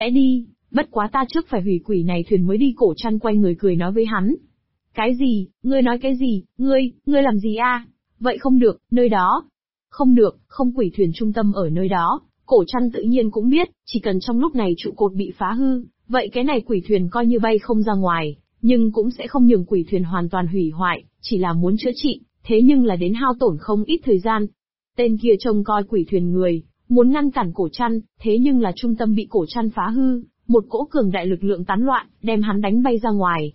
Sẽ đi, bất quá ta trước phải hủy quỷ này thuyền mới đi. Cổ Trăn quay người cười nói với hắn. Cái gì, ngươi nói cái gì, ngươi làm gì a? Vậy không được, nơi đó. Không được, không quỷ thuyền trung tâm ở nơi đó. Cổ Trăn tự nhiên cũng biết, chỉ cần trong lúc này trụ cột bị phá hư, vậy cái này quỷ thuyền coi như bay không ra ngoài, nhưng cũng sẽ không nhường quỷ thuyền hoàn toàn hủy hoại, chỉ là muốn chữa trị, thế nhưng là đến hao tổn không ít thời gian. Tên kia trông coi quỷ thuyền người, muốn ngăn cản Cổ Trăn, thế nhưng là trung tâm bị Cổ Trăn phá hư, một cỗ cường đại lực lượng tán loạn, đem hắn đánh bay ra ngoài.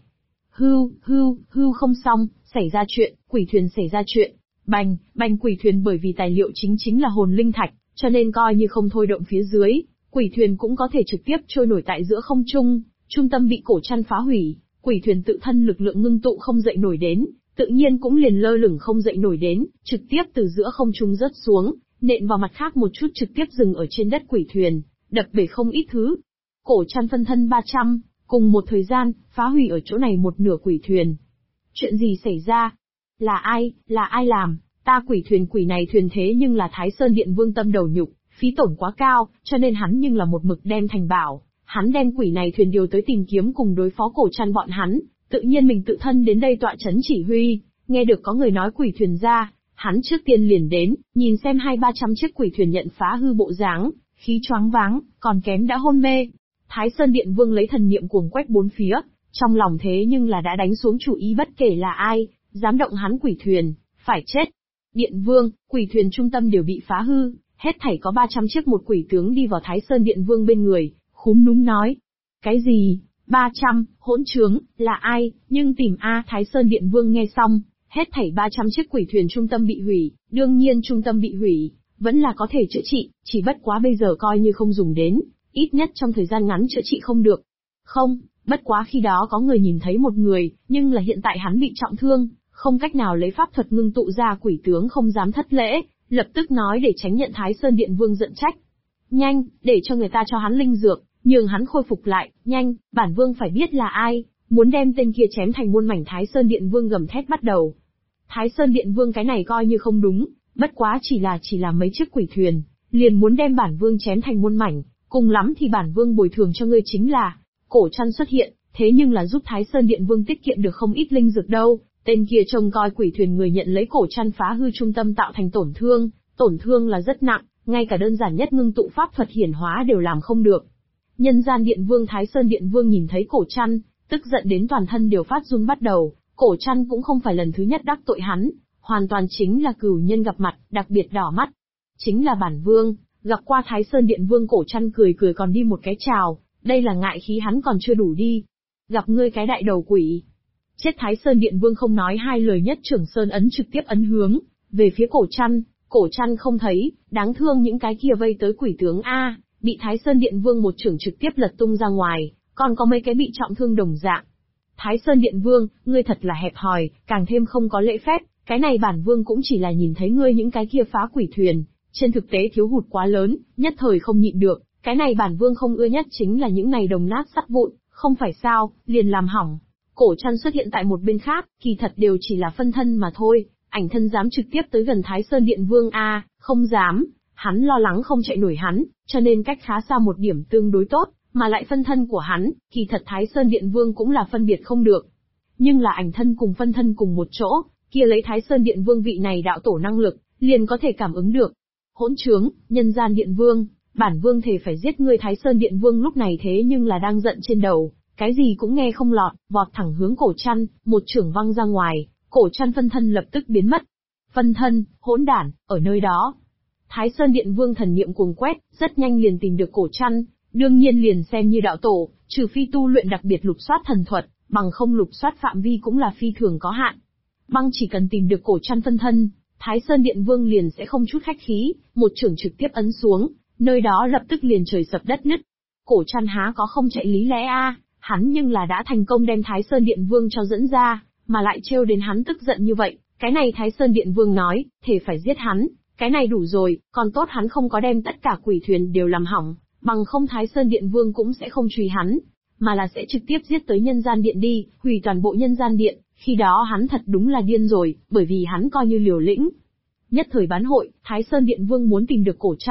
Hưu không xong, xảy ra chuyện, quỷ thuyền xảy ra chuyện. Bành, bành quỷ thuyền bởi vì tài liệu chính là hồn linh thạch, cho nên coi như không thôi động phía dưới, quỷ thuyền cũng có thể trực tiếp trôi nổi tại giữa không trung, trung tâm bị Cổ Trăn phá hủy, quỷ thuyền tự thân lực lượng ngưng tụ không dậy nổi đến, tự nhiên cũng liền lơ lửng không dậy nổi đến, trực tiếp từ giữa không trung rớt xuống, nện vào mặt khác một chút trực tiếp dừng ở trên đất quỷ thuyền, đập bể không ít thứ. Cổ Trăn phân thân 300, cùng một thời gian, phá hủy ở chỗ này một nửa quỷ thuyền. Chuyện gì xảy ra? Là ai làm? Ta quỷ này thuyền thế nhưng là Thái Sơn Điện Vương tâm đầu nhục, phí tổn quá cao, cho nên hắn nhưng là một mực đem thành bảo. Hắn đem quỷ này thuyền điều tới tìm kiếm cùng đối phó Cổ Trăn bọn hắn, tự nhiên mình tự thân đến đây tọa chấn chỉ huy, nghe được có người nói quỷ thuyền ra, hắn trước tiên liền đến, nhìn xem 200-300 chiếc quỷ thuyền nhận phá hư bộ dáng, khí choáng váng, còn kém đã hôn mê. Thái Sơn Điện Vương lấy thần niệm cuồng quét bốn phía, trong lòng thế nhưng là đã đánh xuống chủ ý bất kể là ai, dám động hắn quỷ thuyền, phải chết. Điện Vương, quỷ thuyền trung tâm đều bị phá hư, hết thảy có 300 chiếc. Một quỷ tướng đi vào Thái Sơn Điện Vương bên người, khúm núm nói. Cái gì? 300, hỗn trướng, là ai, nhưng tìm a. Thái Sơn Điện Vương nghe xong, hết thảy 300 chiếc quỷ thuyền trung tâm bị hủy, đương nhiên trung tâm bị hủy, vẫn là có thể chữa trị, chỉ bất quá bây giờ coi như không dùng đến, ít nhất trong thời gian ngắn chữa trị không được. Không, bất quá khi đó có người nhìn thấy một người, nhưng là hiện tại hắn bị trọng thương, không cách nào lấy pháp thuật ngưng tụ ra. Quỷ tướng không dám thất lễ, lập tức nói để tránh nhận Thái Sơn Điện Vương giận trách. Nhanh, để cho người ta cho hắn linh dược, nhường hắn khôi phục lại, nhanh, bản vương phải biết là ai, muốn đem tên kia chém thành muôn mảnh. Thái Sơn Điện Vương gầm thét bắt đầu. Thái Sơn Điện Vương cái này coi như không đúng, bất quá chỉ là mấy chiếc quỷ thuyền, liền muốn đem bản vương chém thành muôn mảnh, cùng lắm thì bản vương bồi thường cho ngươi chính là. Cổ Trăn xuất hiện, thế nhưng là giúp Thái Sơn Điện Vương tiết kiệm được không ít linh dược đâu. Tên kia trông coi quỷ thuyền người nhận lấy Cổ Trăn phá hư trung tâm tạo thành tổn thương là rất nặng, ngay cả đơn giản nhất ngưng tụ pháp thuật hiển hóa đều làm không được. Nhân gian Điện Vương Thái Sơn Điện Vương nhìn thấy Cổ Trăn, tức giận đến toàn thân đều phát run bắt đầu. Cổ Trăn cũng không phải lần thứ nhất đắc tội hắn, hoàn toàn chính là cửu nhân gặp mặt, đặc biệt đỏ mắt. Chính là bản vương. Gặp qua Thái Sơn Điện Vương, Cổ Trăn cười còn đi một cái chào, đây là ngại khí hắn còn chưa đủ đi. Gặp ngươi cái đại đầu quỷ. Chết. Thái Sơn Điện Vương không nói hai lời, nhất trưởng sơn ấn trực tiếp ấn hướng về phía Cổ Trăn. Cổ Trăn không thấy, đáng thương những cái kia vây tới quỷ tướng a, bị Thái Sơn Điện Vương một trưởng trực tiếp lật tung ra ngoài, còn có mấy cái bị trọng thương đồng dạng. Thái Sơn Điện Vương, ngươi thật là hẹp hòi, càng thêm không có lễ phép, cái này bản vương cũng chỉ là nhìn thấy ngươi những cái kia phá quỷ thuyền, trên thực tế thiếu hụt quá lớn, nhất thời không nhịn được, cái này bản vương không ưa nhất chính là những này đồng nát sắt vụn, không phải sao, liền làm hỏng. Cổ Trăn xuất hiện tại một bên khác, kỳ thật đều chỉ là phân thân mà thôi, ảnh thân dám trực tiếp tới gần Thái Sơn Điện Vương a, không dám, hắn lo lắng không chạy nổi hắn, cho nên cách khá xa một điểm tương đối tốt, mà lại phân thân của hắn, kỳ thật Thái Sơn Điện Vương cũng là phân biệt không được. Nhưng là ảnh thân cùng phân thân cùng một chỗ, kia lấy Thái Sơn Điện Vương vị này đạo tổ năng lực, liền có thể cảm ứng được. Hỗn trướng, nhân gian Điện Vương, bản vương thề phải giết ngươi. Thái Sơn Điện Vương lúc này thế nhưng là đang giận trên đầu, cái gì cũng nghe không lọt, vọt thẳng hướng Cổ Trăn, một chưởng văng ra ngoài, Cổ Trăn phân thân lập tức biến mất. Phân thân, hỗn đản, ở nơi đó. Thái Sơn Điện Vương thần niệm cuồng quét, rất nhanh liền tìm được Cổ Trăn, đương nhiên liền xem như đạo tổ, trừ phi tu luyện đặc biệt lục soát thần thuật, bằng không lục soát phạm vi cũng là phi thường có hạn. Băng chỉ cần tìm được Cổ Trăn phân thân, Thái Sơn Điện Vương liền sẽ không chút khách khí, một chưởng trực tiếp ấn xuống, nơi đó lập tức liền trời sập đất nứt. Cổ Trăn há có không chạy lý lẽ a, hắn nhưng là đã thành công đem Thái Sơn Điện Vương cho dẫn ra, mà lại trêu đến hắn tức giận như vậy, cái này Thái Sơn Điện Vương nói, thề phải giết hắn, cái này đủ rồi, còn tốt hắn không có đem tất cả quỷ thuyền đều làm hỏng, bằng không Thái Sơn Điện Vương cũng sẽ không truy hắn, mà là sẽ trực tiếp giết tới Nhân Gian Điện đi, hủy toàn bộ Nhân Gian Điện, khi đó hắn thật đúng là điên rồi, bởi vì hắn coi như liều lĩnh. Nhất thời bán hội, Thái Sơn Điện Vương muốn tìm được Cổ Trăn,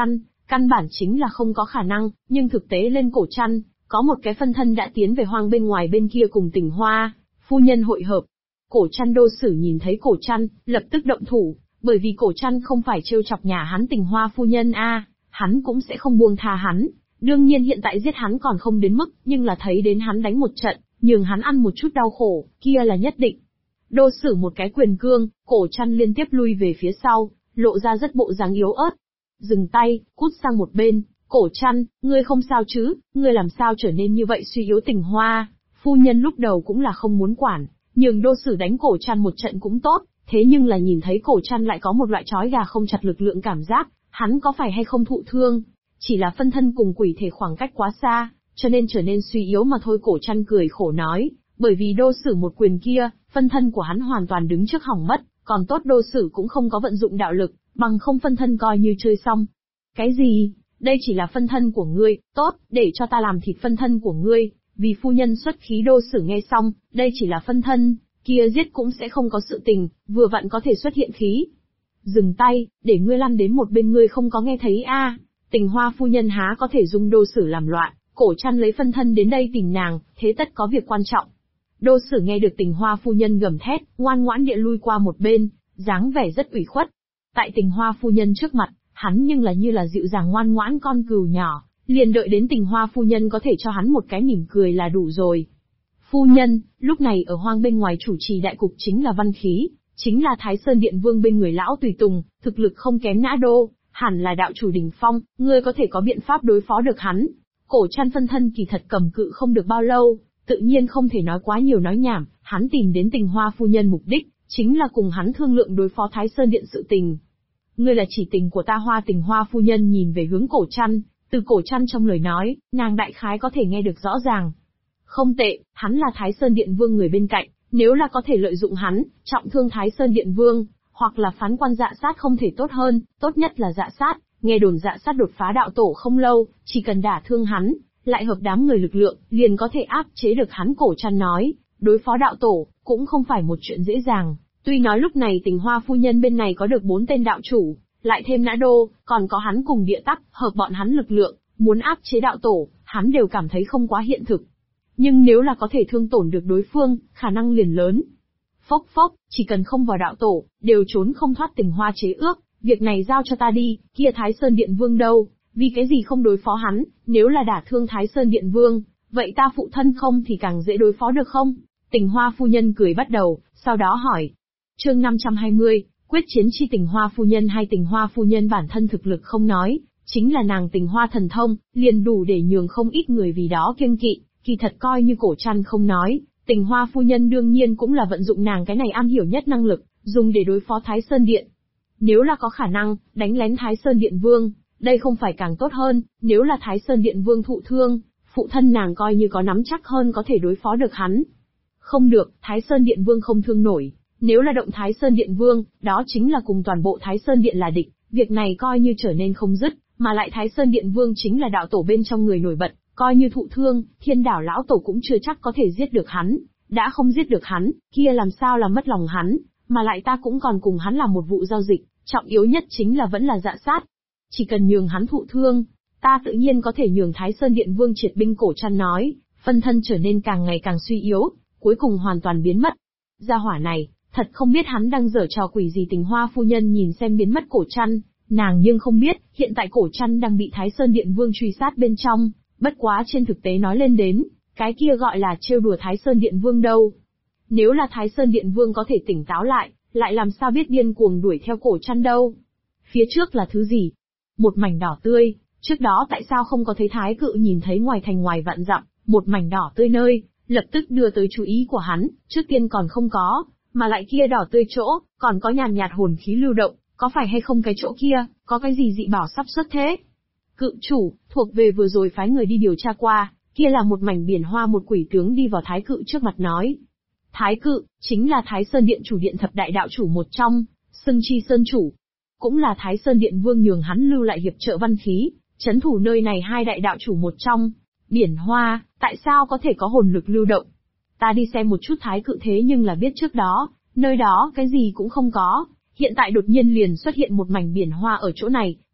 căn bản chính là không có khả năng, nhưng thực tế lên Cổ Trăn, có một cái phân thân đã tiến về hoang bên ngoài bên kia cùng Tình Hoa phu nhân hội hợp. Cổ Trăn đô sử nhìn thấy Cổ Trăn, lập tức động thủ, bởi vì Cổ Trăn không phải trêu chọc nhà hắn Tình Hoa phu nhân hắn cũng sẽ không buông tha hắn. Đương nhiên hiện tại giết hắn còn không đến mức, nhưng là thấy đến hắn đánh một trận, nhường hắn ăn một chút đau khổ, kia là nhất định. Đô sử một cái quyền cương, Cổ Trăn liên tiếp lui về phía sau, lộ ra rất bộ dáng yếu ớt. Dừng tay, cút sang một bên, Cổ Trăn, ngươi không sao chứ, ngươi làm sao trở nên như vậy suy yếu. Tình Hoa phu nhân lúc đầu cũng là không muốn quản, nhường đô sử đánh Cổ Trăn một trận cũng tốt, thế nhưng là nhìn thấy Cổ Trăn lại có một loại trói gà không chặt lực lượng cảm giác, hắn có phải hay không thụ thương, chỉ là phân thân cùng quỷ thể khoảng cách quá xa, cho nên trở nên suy yếu mà thôi. Cổ Trăn cười khổ nói, bởi vì đô sử một quyền kia, phân thân của hắn hoàn toàn đứng trước hỏng mất, còn tốt đô sử cũng không có vận dụng đạo lực, bằng không phân thân coi như chơi xong. Cái gì? Đây chỉ là phân thân của ngươi, tốt, để cho ta làm thịt phân thân của ngươi, vì phu nhân xuất khí. Đô sử nghe xong, đây chỉ là phân thân, kia giết cũng sẽ không có sự tình, vừa vặn có thể xuất hiện khí. Dừng tay, để ngươi lăn đến một bên, ngươi không có nghe thấy Tình Hoa phu nhân há có thể dung đô sử làm loạn, Cổ Trăn lấy phân thân đến đây tìm nàng, thế tất có việc quan trọng. Đô sử nghe được Tình Hoa phu nhân gầm thét, ngoan ngoãn địa lui qua một bên, dáng vẻ rất ủy khuất. Tại Tình Hoa phu nhân trước mặt, hắn nhưng là như là dịu dàng ngoan ngoãn con cừu nhỏ, liền đợi đến Tình Hoa phu nhân có thể cho hắn một cái mỉm cười là đủ rồi. Phu nhân, lúc này ở hoang bên ngoài chủ trì đại cục chính là Văn Khí, chính là Thái Sơn Điện Vương bên người lão tùy tùng, thực lực không kém Nã Đô, hẳn là đạo chủ đỉnh phong, ngươi có thể có biện pháp đối phó được hắn. Cổ Trăn phân thân kỳ thật cầm cự không được bao lâu, tự nhiên không thể nói quá nhiều nói nhảm, hắn tìm đến Tình Hoa phu nhân mục đích, chính là cùng hắn thương lượng đối phó Thái Sơn Điện sự tình. Ngươi là chỉ tình của ta Hoa. Tình Hoa phu nhân nhìn về hướng Cổ Trăn, từ Cổ Trăn trong lời nói, nàng đại khái có thể nghe được rõ ràng. Không tệ, hắn là Thái Sơn Điện Vương người bên cạnh, nếu là có thể lợi dụng hắn, trọng thương Thái Sơn Điện Vương, hoặc là phán quan Dạ Sát không thể tốt hơn, tốt nhất là Dạ Sát, nghe đồn Dạ Sát đột phá đạo tổ không lâu, chỉ cần đả thương hắn, lại hợp đám người lực lượng, liền có thể áp chế được hắn. Cổ Trăn nói, đối phó đạo tổ, cũng không phải một chuyện dễ dàng, tuy nói lúc này Tình Hoa phu nhân bên này có được 4 tên đạo chủ, lại thêm Nã Đô, còn có hắn cùng Địa Tắc, hợp bọn hắn lực lượng, muốn áp chế đạo tổ, hắn đều cảm thấy không quá hiện thực. Nhưng nếu là có thể thương tổn được đối phương, khả năng liền lớn. Phốc phốc, chỉ cần không vào đạo tổ, đều trốn không thoát Tình Hoa chế ước, việc này giao cho ta đi. Kia Thái Sơn Điện Vương đâu, vì cái gì không đối phó hắn, nếu là đả thương Thái Sơn Điện Vương, vậy ta phụ thân không thì càng dễ đối phó được không? Tình Hoa phu nhân cười bắt đầu, sau đó hỏi. Chương 520, quyết chiến chi Tình Hoa phu nhân. Hay Tình Hoa phu nhân bản thân thực lực không nói, chính là nàng Tình Hoa thần thông, liền đủ để nhường không ít người vì đó kiêng kỵ. Kỳ thật coi như Cổ Trăn không nói, Tình Hoa phu nhân đương nhiên cũng là vận dụng nàng cái này am hiểu nhất năng lực, dùng để đối phó Thái Sơn Điện. Nếu là có khả năng, đánh lén Thái Sơn Điện Vương, đây không phải càng tốt hơn, nếu là Thái Sơn Điện Vương thụ thương, phụ thân nàng coi như có nắm chắc hơn có thể đối phó được hắn. Không được, Thái Sơn Điện Vương không thương nổi, nếu là động Thái Sơn Điện Vương, đó chính là cùng toàn bộ Thái Sơn Điện là địch, việc này coi như trở nên không dứt, mà lại Thái Sơn Điện Vương chính là đạo tổ bên trong người nổi bật, coi như thụ thương, Thiên Đảo lão tổ cũng chưa chắc có thể giết được hắn, đã không giết được hắn, kia làm sao là mất lòng hắn, mà lại ta cũng còn cùng hắn làm một vụ giao dịch, trọng yếu nhất chính là vẫn là Dạ Sát. Chỉ cần nhường hắn thụ thương, ta tự nhiên có thể nhường Thái Sơn Điện Vương triệt binh. Cổ Trăn nói, phân thân trở nên càng ngày càng suy yếu, cuối cùng hoàn toàn biến mất. Gia hỏa này, thật không biết hắn đang giở trò quỷ gì. Tình Hoa phu nhân nhìn xem biến mất Cổ Trăn, nàng nhưng không biết, hiện tại Cổ Trăn đang bị Thái Sơn Điện Vương truy sát bên trong, bất quá trên thực tế nói lên đến, cái kia gọi là trêu đùa Thái Sơn Điện Vương đâu. Nếu là Thái Sơn Điện Vương có thể tỉnh táo lại làm sao biết điên cuồng đuổi theo Cổ Trăn đâu. Phía trước là thứ gì? Một mảnh đỏ tươi, trước đó tại sao không có thấy Thái Cự nhìn thấy ngoài thành ngoài vạn dặm, một mảnh đỏ tươi nơi, lập tức đưa tới chú ý của hắn, trước tiên còn không có, mà lại kia đỏ tươi chỗ, còn có nhàn nhạt hồn khí lưu động, có phải hay không cái chỗ kia, có cái gì dị bảo sắp xuất thế? Cự chủ, thuộc về vừa rồi phái người đi điều tra qua, kia là một mảnh biển hoa. Một quỷ tướng đi vào Thái Cự trước mặt nói. Thái Cự, chính là Thái Sơn Điện chủ điện thập đại đạo chủ một trong, xưng chi Sơn chủ. Cũng là Thái Sơn Điện Vương nhường hắn lưu lại hiệp trợ Văn Khí, chấn thủ nơi này hai đại đạo chủ một trong. Biển hoa, tại sao có thể có hồn lực lưu động? Ta đi xem một chút. Thái Cự thế nhưng là biết trước đó, nơi đó cái gì cũng không có, hiện tại đột nhiên liền xuất hiện một mảnh biển hoa ở chỗ này,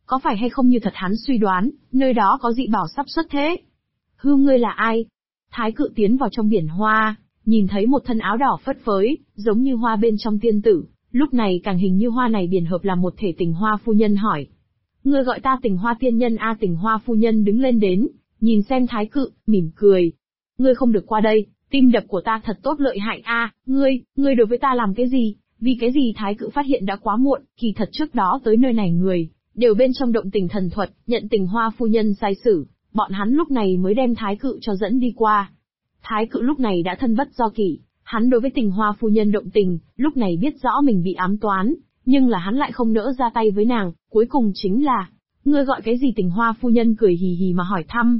Có phải hay không như thật hắn suy đoán, nơi đó có dị bảo sắp xuất thế? Ngươi là ai? Thái cự tiến vào trong biển hoa, nhìn thấy một thân áo đỏ phất phới, giống như hoa bên trong tiên tử, lúc này càng hình như hoa này biển hợp làm một thể. Tình Hoa phu nhân hỏi. Ngươi gọi ta Tình Hoa tiên nhân a? Tình Hoa phu nhân đứng lên đến, nhìn xem Thái cự, mỉm cười. Ngươi không được qua đây, tim đập của ta thật tốt lợi hại a. Ngươi đối với ta làm cái gì? Vì cái gì? Thái cự phát hiện đã quá muộn, kỳ thật trước đó tới nơi này người, đều bên trong động tình thần thuật, nhận Tình Hoa phu nhân sai xử, bọn hắn lúc này mới đem Thái cự cho dẫn đi qua. Thái cự lúc này đã thân bất do kỷ, hắn đối với Tình Hoa phu nhân động tình, lúc này biết rõ mình bị ám toán, nhưng là hắn lại không nỡ ra tay với nàng, cuối cùng chính là, ngươi gọi cái gì? Tình Hoa phu nhân cười hì hì mà hỏi thăm.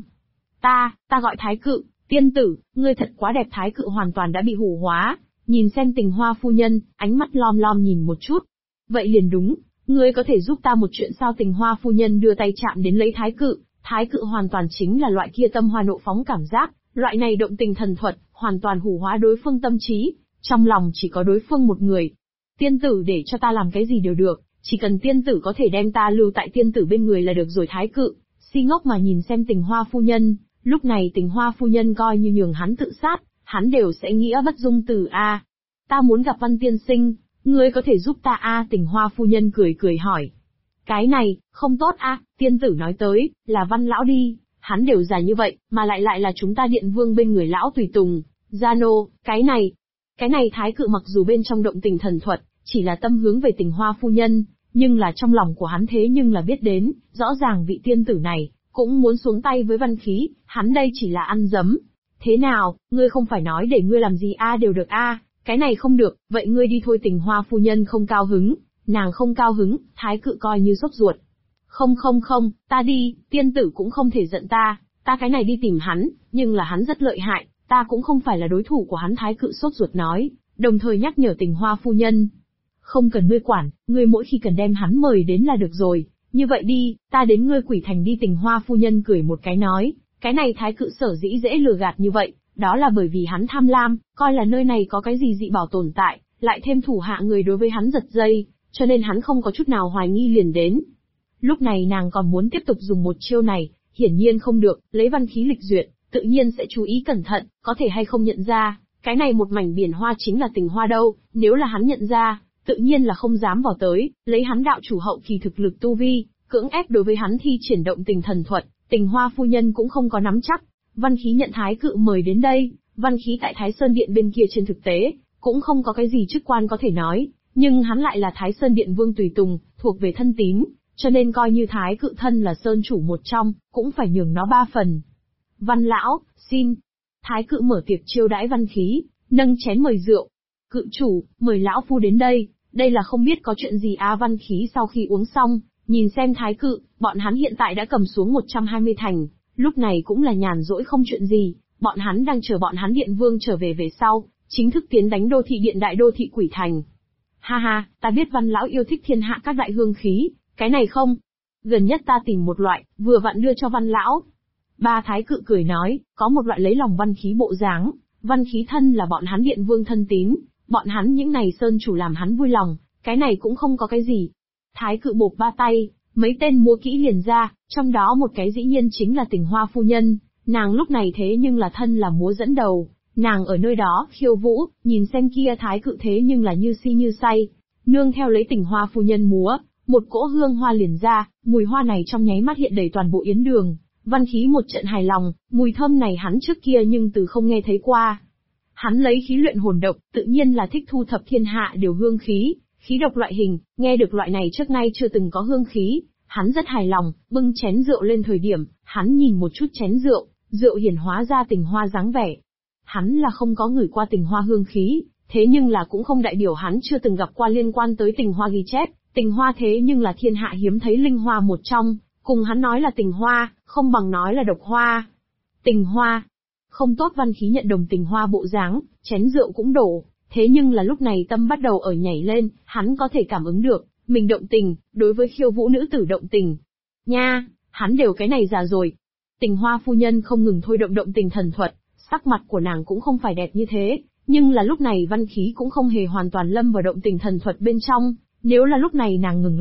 Ta gọi Thái cự, tiên tử, ngươi thật quá đẹp. Thái cự hoàn toàn đã bị hù hóa, nhìn xem Tình Hoa phu nhân, ánh mắt lom lom nhìn một chút. Vậy liền đúng, ngươi có thể giúp ta một chuyện sao? Tình Hoa phu nhân đưa tay chạm đến lấy Thái cự hoàn toàn chính là loại kia tâm hoa nộ phóng cảm giác, loại này động tình thần thuật, hoàn toàn hủ hóa đối phương tâm trí, trong lòng chỉ có đối phương một người. Tiên tử để cho ta làm cái gì đều được, chỉ cần tiên tử có thể đem ta lưu tại tiên tử bên người là được rồi. Thái cự, si ngốc mà nhìn xem Tình Hoa phu nhân, lúc này Tình Hoa phu nhân coi như nhường hắn tự sát, hắn đều sẽ nghĩa bất dung từ a. Ta muốn gặp Văn tiên sinh, ngươi có thể giúp ta a? Tình Hoa phu nhân cười cười hỏi. Cái này, không tốt a, tiên tử nói tới, là Văn lão đi, hắn đều già như vậy, mà lại là chúng ta điện vương bên người lão tùy tùng, gia nô, cái này. Thái cự mặc dù bên trong động tình thần thuật, chỉ là tâm hướng về Tình Hoa phu nhân, nhưng là trong lòng của hắn thế nhưng là biết đến, rõ ràng vị tiên tử này, cũng muốn xuống tay với Văn Khí, hắn đây chỉ là ăn dấm. Thế nào, ngươi không phải nói để ngươi làm gì a? Đều được a, cái này không được, vậy ngươi đi thôi. Tình Hoa phu nhân không cao hứng, nàng không cao hứng, Thái cự coi như sốt ruột. Không, ta đi, tiên tử cũng không thể giận ta cái này đi tìm hắn, nhưng là hắn rất lợi hại, ta cũng không phải là đối thủ của hắn. Thái cự sốt ruột nói, đồng thời nhắc nhở Tình Hoa phu nhân. Không cần ngươi quản, ngươi mỗi khi cần đem hắn mời đến là được rồi, như vậy đi, ta đến ngươi Quỷ Thành đi. Tình Hoa phu nhân cười một cái nói, cái này Thái cự sở dĩ dễ lừa gạt như vậy, đó là bởi vì hắn tham lam, coi là nơi này có cái gì dị bảo tồn tại, lại thêm thủ hạ người đối với hắn giật dây, cho nên hắn không có chút nào hoài nghi liền đến. Lúc này nàng còn muốn tiếp tục dùng một chiêu này, hiển nhiên không được, lấy Văn Khí lịch duyệt, tự nhiên sẽ chú ý cẩn thận, có thể hay không nhận ra, cái này một mảnh biển hoa chính là Tình Hoa đâu, nếu là hắn nhận ra, tự nhiên là không dám vào tới, lấy hắn đạo chủ hậu kỳ thực lực tu vi, cưỡng ép đối với hắn thi triển động tình thần thuật, Tình Hoa phu nhân cũng không có nắm chắc. Văn Khí nhận Thái cự mời đến đây, Văn Khí tại Thái Sơn Điện bên kia trên thực tế, cũng không có cái gì chức quan có thể nói, nhưng hắn lại là Thái Sơn Điện vương tùy tùng, thuộc về thân tín, cho nên coi như Thái cự thân là sơn chủ một trong, cũng phải nhường nó 3 phần. Văn lão, xin. Thái cự mở tiệc chiêu đãi Văn Khí, nâng chén mời rượu. Cự chủ, mời lão phu đến đây là không biết có chuyện gì a? Văn Khí sau khi uống xong, nhìn xem Thái cự, bọn hắn hiện tại đã cầm xuống 120 thành, lúc này cũng là nhàn rỗi không chuyện gì, bọn hắn đang chờ bọn hắn điện vương trở về sau, chính thức tiến đánh đô thị điện đại đô thị Quỷ Thành. Ha ha, ta biết Văn lão yêu thích thiên hạ các đại hương khí, cái này không? Gần nhất ta tìm một loại, vừa vặn đưa cho Văn lão. Ba Thái cự cười nói, có một loại lấy lòng Văn Khí bộ dáng, Văn Khí thân là bọn hắn điện vương thân tín, bọn hắn những này sơn chủ làm hắn vui lòng, cái này cũng không có cái gì. Thái cự bộp ba tay, mấy tên múa kỹ liền ra, trong đó một cái dĩ nhiên chính là Tình Hoa phu nhân, nàng lúc này thế nhưng là thân là múa dẫn đầu, nàng ở nơi đó khiêu vũ, nhìn xem kia Thái cự thế nhưng là như si như say, nương theo lấy Tình Hoa phu nhân múa, một cỗ hương hoa liền ra, mùi hoa này trong nháy mắt hiện đầy toàn bộ yến đường. Văn Khí một trận hài lòng, mùi thơm này hắn trước kia nhưng từ không nghe thấy qua. Hắn lấy khí luyện hồn độc, tự nhiên là thích thu thập thiên hạ đều hương khí, khí độc loại hình, nghe được loại này trước nay chưa từng có hương khí, hắn rất hài lòng, bưng chén rượu lên thời điểm, hắn nhìn một chút chén rượu, rượu hiển hóa ra Tình Hoa dáng vẻ. Hắn là không có ngửi qua Tình Hoa hương khí, thế nhưng là cũng không đại biểu hắn chưa từng gặp qua liên quan tới Tình Hoa ghi chép, Tình Hoa thế nhưng là thiên hạ hiếm thấy linh hoa một trong, cùng hắn nói là Tình Hoa, không bằng nói là độc hoa. Tình Hoa. Không tốt. Văn Khí nhận đồng Tình Hoa bộ dáng, chén rượu cũng đổ, thế nhưng là lúc này tâm bắt đầu ở nhảy lên, hắn có thể cảm ứng được, mình động tình, đối với khiêu vũ nữ tử động tình. Nha, hắn đều cái này già rồi. Tình Hoa phu nhân không ngừng thôi động tình thần thuật, sắc mặt của nàng cũng không phải đẹp như thế, nhưng là lúc này Văn Khí cũng không hề hoàn toàn lâm vào động tình thần thuật bên trong, nếu là lúc này nàng ngừng lại,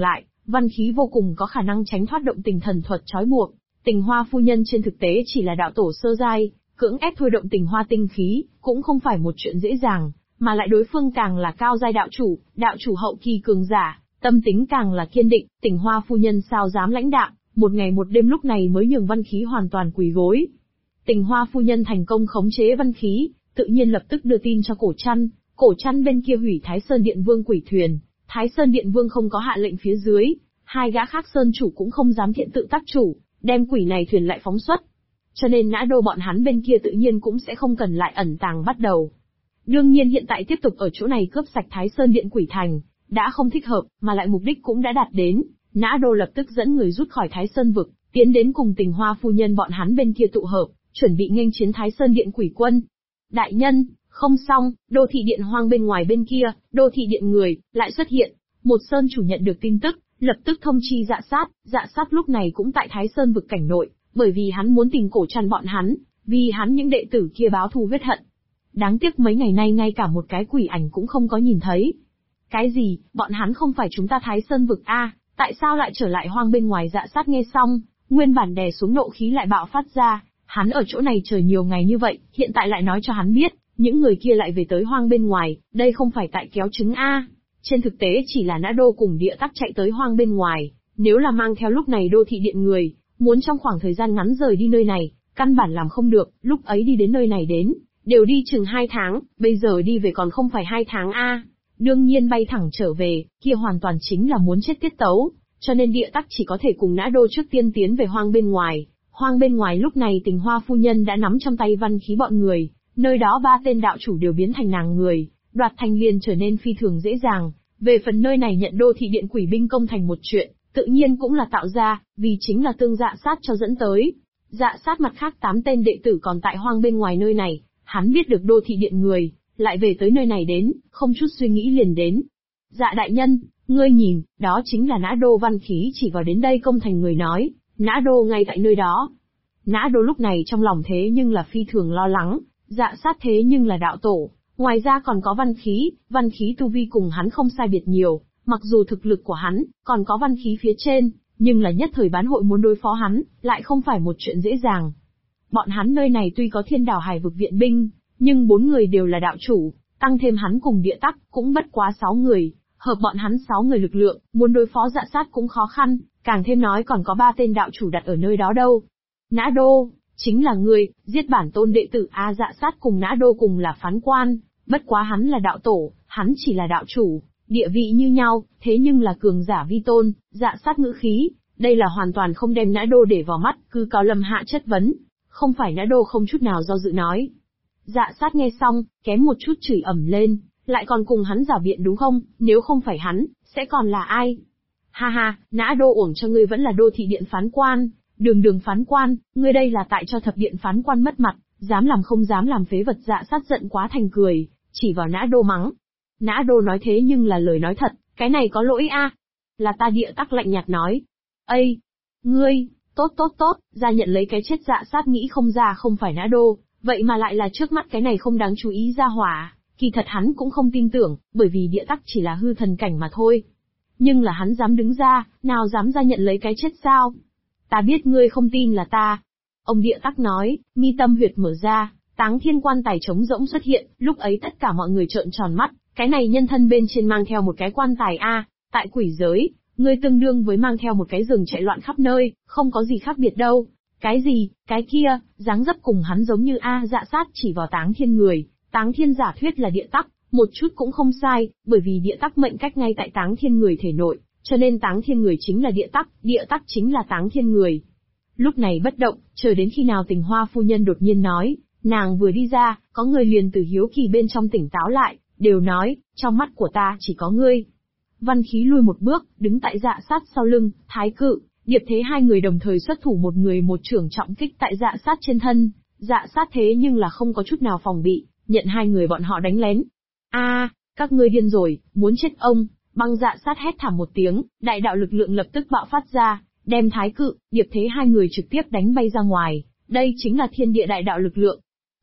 văn khí vô cùng có khả năng tránh thoát động tình thần thuật trói buộc. Tình Hoa phu nhân trên thực tế chỉ là đạo tổ sơ giai, cưỡng ép thôi động tình hoa tinh khí, cũng không phải một chuyện dễ dàng, mà lại đối phương càng là cao giai đạo chủ hậu kỳ cường giả, tâm tính càng là kiên định, Tình Hoa phu nhân sao dám lãnh đạm, một ngày một đêm lúc này mới nhường văn khí hoàn toàn quỳ gối. Tình Hoa phu nhân thành công khống chế văn khí, tự nhiên lập tức đưa tin cho Cổ Trăn bên kia hủy Thái Sơn Điện Vương quỷ thuyền, Thái Sơn Điện Vương không có hạ lệnh phía dưới, hai gã khác sơn chủ cũng không dám thiện tự tác chủ, đem quỷ này thuyền lại phóng xuất. Cho nên Nã Đô bọn hắn bên kia tự nhiên cũng sẽ không cần lại ẩn tàng bắt đầu. Đương nhiên hiện tại tiếp tục ở chỗ này cướp sạch Thái Sơn Điện quỷ thành, đã không thích hợp, mà lại mục đích cũng đã đạt đến, Nã Đô lập tức dẫn người rút khỏi Thái Sơn vực, tiến đến cùng Tình Hoa phu nhân bọn hắn bên kia tụ hợp, chuẩn bị nghênh chiến Thái Sơn Điện quỷ quân. Đại nhân, không xong, đô thị điện hoang bên ngoài bên kia, đô thị điện người, lại xuất hiện. Một sơn chủ nhận được tin tức, lập tức thông chi Dạ Sát lúc này cũng tại Thái Sơn vực cảnh nội, bởi vì hắn muốn tìm Cổ Trăn bọn hắn, vì hắn những đệ tử kia báo thù huyết hận. Đáng tiếc mấy ngày nay ngay cả một cái quỷ ảnh cũng không có nhìn thấy. Cái gì, bọn hắn không phải chúng ta Thái Sơn vực a? Tại sao lại trở lại hoang bên ngoài? Dạ Sát nghe xong, nguyên bản đè xuống nộ khí lại bạo phát ra, hắn ở chỗ này chờ nhiều ngày như vậy, hiện tại lại nói cho hắn biết, những người kia lại về tới hoang bên ngoài, đây không phải tại kéo trứng a. Trên thực tế chỉ là Nã Đô cùng Địa Tắc chạy tới hoang bên ngoài, nếu là mang theo lúc này đô thị điện người, muốn trong khoảng thời gian ngắn rời đi nơi này, căn bản làm không được, lúc ấy đi đến nơi này đến, đều đi chừng 2 tháng, bây giờ đi về còn không phải 2 tháng a. Đương nhiên bay thẳng trở về, kia hoàn toàn chính là muốn chết tiết tấu, cho nên Địa Tắc chỉ có thể cùng Nã Đô trước tiên tiến về hoang bên ngoài. Hoang bên ngoài lúc này Tình Hoa phu nhân đã nắm trong tay văn khí bọn người, nơi đó 3 tên đạo chủ đều biến thành nàng người, đoạt thành liền trở nên phi thường dễ dàng. Về phần nơi này nhận đô thị điện quỷ binh công thành một chuyện, tự nhiên cũng là tạo ra, vì chính là tương Dạ Sát cho dẫn tới. Dạ Sát mặt khác 8 tên đệ tử còn tại hoang bên ngoài nơi này, hắn biết được đô thị điện người, lại về tới nơi này đến, không chút suy nghĩ liền đến. Dạ đại nhân, ngươi nhìn, đó chính là Nã Đô. Văn khí chỉ vào đến đây công thành người nói, Nã Đô ngay tại nơi đó. Nã Đô lúc này trong lòng thế nhưng là phi thường lo lắng, Dạ Sát thế nhưng là đạo tổ, ngoài ra còn có văn khí tu vi cùng hắn không sai biệt nhiều, mặc dù thực lực của hắn còn có văn khí phía trên, nhưng là nhất thời bán hội muốn đối phó hắn, lại không phải một chuyện dễ dàng. Bọn hắn nơi này tuy có Thiên Đảo Hải vực viện binh, nhưng 4 người đều là đạo chủ, tăng thêm hắn cùng Địa Tắc, cũng bất quá 6 người, hợp bọn hắn 6 người lực lượng, muốn đối phó Dạ Sát cũng khó khăn, càng thêm nói còn có 3 tên đạo chủ đặt ở nơi đó đâu. Nã Đô, chính là người, giết bản tôn đệ tử A. Dạ Sát cùng Nã Đô cùng là phán quan, bất quá hắn là đạo tổ, hắn chỉ là đạo chủ, địa vị như nhau, thế nhưng là cường giả vi tôn. Dạ Sát ngữ khí, đây là hoàn toàn không đem Nã Đô để vào mắt, cứ cao lâm hạ chất vấn. Không phải Nã Đô không chút nào do dự nói. Dạ Sát nghe xong, kém một chút chửi ẩm lên, lại còn cùng hắn rảo biện đúng không, nếu không phải hắn, sẽ còn là ai? Ha ha, Nã Đô uổng cho ngươi vẫn là đô thị điện phán quan, đường phán quan, ngươi đây là tại cho thập điện phán quan mất mặt, dám làm không dám làm phế vật. Dạ Sát giận quá thành cười, chỉ vào Nã Đô mắng. Nã Đô nói thế nhưng là lời nói thật, cái này có lỗi a. Là ta. Địa Tắc lạnh nhạt nói. Ây, ngươi, tốt, ra nhận lấy cái chết. Dạ Sát nghĩ không ra không phải Nã Đô, vậy mà lại là trước mắt cái này không đáng chú ý ra hỏa, kỳ thật hắn cũng không tin tưởng, bởi vì Địa Tắc chỉ là hư thần cảnh mà thôi. Nhưng là hắn dám đứng ra, nào dám ra nhận lấy cái chết sao? Ta biết ngươi không tin là ta. Ông Địa Tắc nói, mi tâm huyệt mở ra, Táng Thiên quan tài trống rỗng xuất hiện, lúc ấy tất cả mọi người trợn tròn mắt, cái này nhân thân bên trên mang theo một cái quan tài a, tại quỷ giới, ngươi tương đương với mang theo một cái rừng chạy loạn khắp nơi, không có gì khác biệt đâu. Cái gì, cái kia, dáng dấp cùng hắn giống như a. Dạ Sát chỉ vào Táng Thiên người, Táng Thiên giả thuyết là Địa Tắc, một chút cũng không sai, bởi vì Địa Tắc mệnh cách ngay tại Táng Thiên người thể nội, cho nên Táng Thiên người chính là Địa Tắc chính là Táng Thiên người. Lúc này bất động, chờ đến khi nào Tình Hoa phu nhân đột nhiên nói, nàng vừa đi ra, có người liền từ hiếu kỳ bên trong tỉnh táo lại, đều nói, trong mắt của ta chỉ có ngươi. Văn khí lui một bước, đứng tại Dạ Sát sau lưng, Thái Cự, Điệp Thế hai người đồng thời xuất thủ, một người một chưởng trọng kích tại Dạ Sát trên thân. Dạ Sát thế nhưng là không có chút nào phòng bị, nhận hai người bọn họ đánh lén. A, các ngươi điên rồi, muốn chết ông! Băng Dạ Sát hét thảm một tiếng, đại đạo lực lượng lập tức bạo phát ra, đem Thái Cự, Điệp Thế hai người trực tiếp đánh bay ra ngoài. Đây chính là thiên địa đại đạo lực lượng.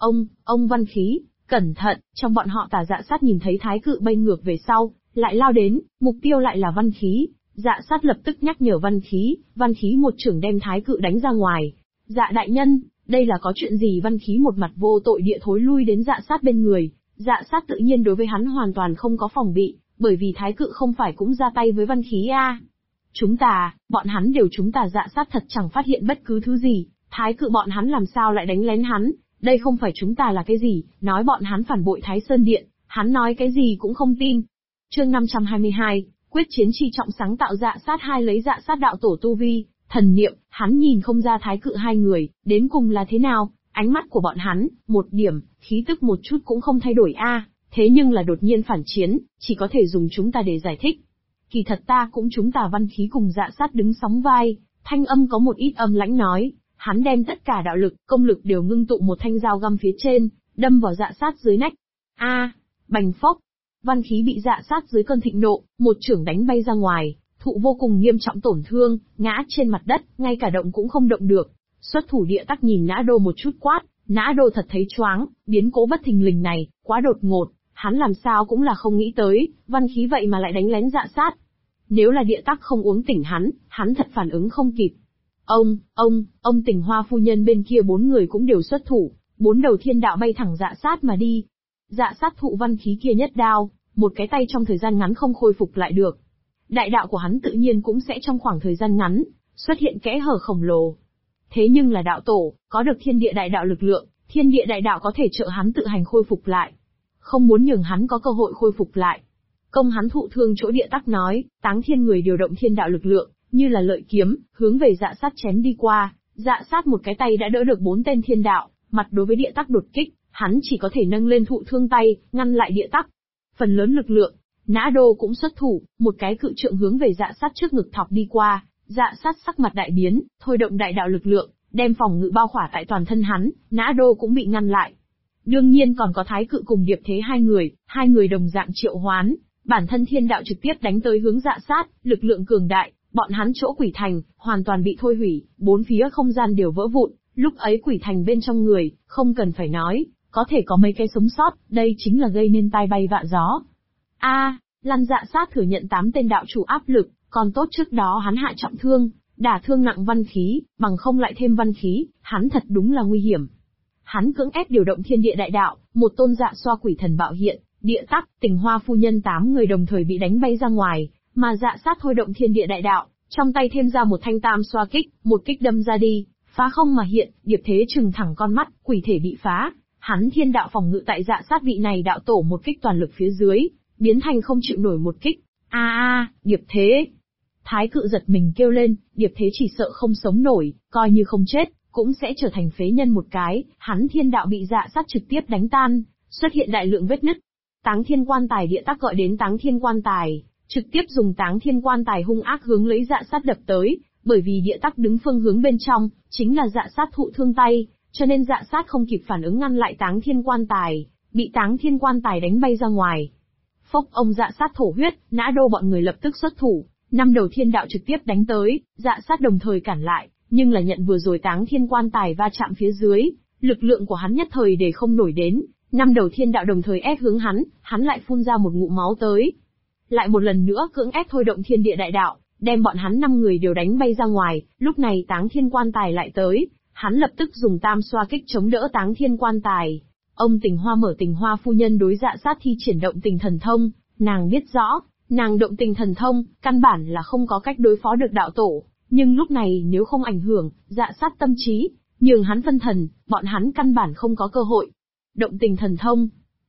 Ông Văn khí, cẩn thận! Trong bọn họ Tà Dạ Sát nhìn thấy Thái Cự bay ngược về sau, lại lao đến, mục tiêu lại là Văn khí. Dạ sát lập tức nhắc nhở Văn Khí một chưởng đem thái cự đánh ra ngoài. Dạ đại nhân, đây là có chuyện gì? Văn Khí một mặt vô tội địa thối lui đến dạ sát bên người. Dạ sát tự nhiên đối với hắn hoàn toàn không có phòng bị, bởi vì thái cự không phải cũng ra tay với Văn Khí a. Bọn hắn đều chúng ta. Dạ sát thật chẳng phát hiện bất cứ thứ gì, thái cự bọn hắn làm sao lại đánh lén hắn, đây không phải chúng ta là cái gì, nói bọn hắn phản bội Thái Sơn Điện, hắn nói cái gì cũng không tin. Chương 522, quyết chiến chi trọng. Sáng tạo. Dạ sát hai lấy dạ sát đạo tổ tu vi, thần niệm, hắn nhìn không ra thái cự hai người, đến cùng là thế nào, ánh mắt của bọn hắn, một điểm, khí tức một chút cũng không thay đổi a, thế nhưng là đột nhiên phản chiến, chỉ có thể dùng chúng ta để giải thích. Kỳ thật ta cũng chúng ta. Văn Khí cùng dạ sát đứng sóng vai, thanh âm có một ít âm lãnh nói, hắn đem tất cả đạo lực, công lực đều ngưng tụ một thanh dao găm phía trên, đâm vào dạ sát dưới nách. Bành phốc, Văn Khí bị dạ sát dưới cơn thịnh nộ, một chưởng đánh bay ra ngoài, thụ vô cùng nghiêm trọng tổn thương, ngã trên mặt đất, ngay cả động cũng không động được. Xuất thủ Địa Tắc nhìn Nã Đô một chút quát, Nã Đô thật thấy choáng, biến cố bất thình lình này, quá đột ngột, hắn làm sao cũng là không nghĩ tới, Văn Khí vậy mà lại đánh lén dạ sát. Nếu là Địa Tắc không uống tỉnh hắn thật phản ứng không kịp. Ông Tình Hoa phu nhân bên kia bốn người cũng đều xuất thủ, bốn đầu thiên đạo bay thẳng dạ sát mà đi. Dạ sát thụ Văn Khí kia nhất đao, một cái tay trong thời gian ngắn không khôi phục lại được. Đại đạo của hắn tự nhiên cũng sẽ trong khoảng thời gian ngắn, xuất hiện kẽ hở khổng lồ. Thế nhưng là đạo tổ, có được thiên địa đại đạo lực lượng, thiên địa đại đạo có thể trợ hắn tự hành khôi phục lại. Không muốn nhường hắn có cơ hội khôi phục lại. Công hắn thụ thương chỗ. Địa Tắc nói, Táng Thiên người điều động thiên đạo lực lượng, như là lợi kiếm, hướng về dạ sát chém đi qua. Dạ sát một cái tay đã đỡ được 4 tên thiên đạo, mặt đối với Địa Tắc đột kích, hắn chỉ có thể nâng lên thụ thương tay, ngăn lại Địa Tắc. Phần lớn lực lượng, Nã Đô cũng xuất thủ, một cái cự trượng hướng về dạ sát trước ngực thọc đi qua. Dạ sát sắc mặt đại biến, thôi động đại đạo lực lượng, đem phòng ngự bao khỏa tại toàn thân hắn, Nã Đô cũng bị ngăn lại. Đương nhiên còn có thái cự cùng Điệp Thế hai người đồng dạng triệu hoán, bản thân thiên đạo trực tiếp đánh tới hướng dạ sát, lực lượng cường đại, bọn hắn chỗ quỷ thành, hoàn toàn bị thôi hủy, bốn phía không gian đều vỡ vụn, lúc ấy quỷ thành bên trong người, không cần phải nói, có thể có mấy cái sống sót, đây chính là gây nên tai bay vạ gió. Lăn dạ sát thừa nhận 8 tên đạo chủ áp lực, còn tốt trước đó hắn hạ trọng thương, đả thương nặng Văn Khí, bằng không lại thêm Văn Khí, hắn thật đúng là nguy hiểm. Hắn cưỡng ép điều động thiên địa đại đạo, một tôn dạ xoa quỷ thần bạo hiện, Địa Tắc, Tình Hoa phu nhân 8 người đồng thời bị đánh bay ra ngoài, mà dạ sát thôi động thiên địa đại đạo, trong tay thêm ra một thanh tam xoa kích, một kích đâm ra đi, phá không mà hiện. Điệp Thế trừng thẳng con mắt, quỷ thể bị phá, hắn thiên đạo phòng ngự tại dạ sát vị này đạo tổ một kích toàn lực phía dưới, biến thành không chịu nổi một kích. Điệp Thế! Thái cự giật mình kêu lên, Điệp Thế chỉ sợ không sống nổi, coi như không chết, cũng sẽ trở thành phế nhân một cái, hắn thiên đạo bị dạ sát trực tiếp đánh tan, xuất hiện đại lượng vết nứt. Táng Thiên Quan Tài. Địa Tắc gọi đến Táng Thiên Quan Tài, trực tiếp dùng Táng Thiên Quan Tài hung ác hướng lấy dạ sát đập tới, bởi vì Địa Tắc đứng phương hướng bên trong, chính là dạ sát thụ thương tay, cho nên dạ sát không kịp phản ứng ngăn lại Táng Thiên Quan Tài, bị Táng Thiên Quan Tài đánh bay ra ngoài. Phốc, ông dạ sát thổ huyết, Nã Đô bọn người lập tức xuất thủ, 5 đầu thiên đạo trực tiếp đánh tới, dạ sát đồng thời cản lại, nhưng là nhận vừa rồi Táng Thiên Quan Tài va chạm phía dưới, lực lượng của hắn nhất thời để không nổi đến, 5 đầu thiên đạo đồng thời ép hướng hắn lại phun ra một ngụm máu tới. Lại một lần nữa cưỡng ép thôi động thiên địa đại đạo, đem bọn hắn 5 người đều đánh bay ra ngoài. Lúc này Táng Thiên Quan Tài lại tới, hắn lập tức dùng tam xoa kích chống đỡ Táng Thiên Quan Tài. Ông Tình Hoa mở Tình Hoa phu nhân đối dạ sát thi triển động tình thần thông, nàng biết rõ, nàng động tình thần thông, căn bản là không có cách đối phó được đạo tổ, nhưng lúc này nếu không ảnh hưởng dạ sát tâm trí, nhường hắn phân thần, bọn hắn căn bản không có cơ hội. Động tình thần thông.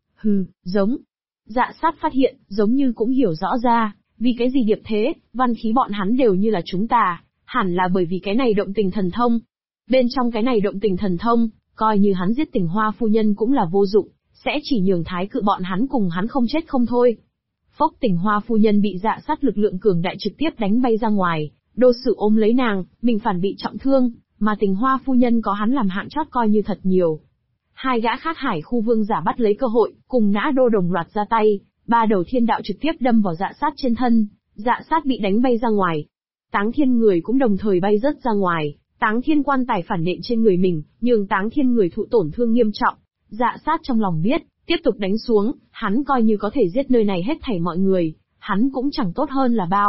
Giống. Dạ sát phát hiện, giống như cũng hiểu rõ ra, vì cái gì Điệp Thế, Văn Khí bọn hắn đều như là chúng ta, hẳn là bởi vì cái này động tình thần thông. Bên trong cái này động tình thần thông, coi như hắn giết Tình Hoa phu nhân cũng là vô dụng, sẽ chỉ nhường thái cự bọn hắn cùng hắn không chết không thôi. Phốc, Tình Hoa phu nhân bị dạ sát lực lượng cường đại trực tiếp đánh bay ra ngoài, Đô Sử ôm lấy nàng, mình phản bị trọng thương, mà Tình Hoa phu nhân có hắn làm hạng chót coi như thật nhiều. Hai gã khác Hải khu vương giả bắt lấy cơ hội, cùng Nã Đô đồng loạt ra tay, 3 đầu thiên đạo trực tiếp đâm vào dạ sát trên thân, dạ sát bị đánh bay ra ngoài. Táng Thiên người cũng đồng thời bay rớt ra ngoài, Táng Thiên Quan Tài phản nện trên người mình, nhường Táng Thiên người thụ tổn thương nghiêm trọng. Dạ sát trong lòng biết, tiếp tục đánh xuống, hắn coi như có thể giết nơi này hết thảy mọi người, hắn cũng chẳng tốt hơn là bao.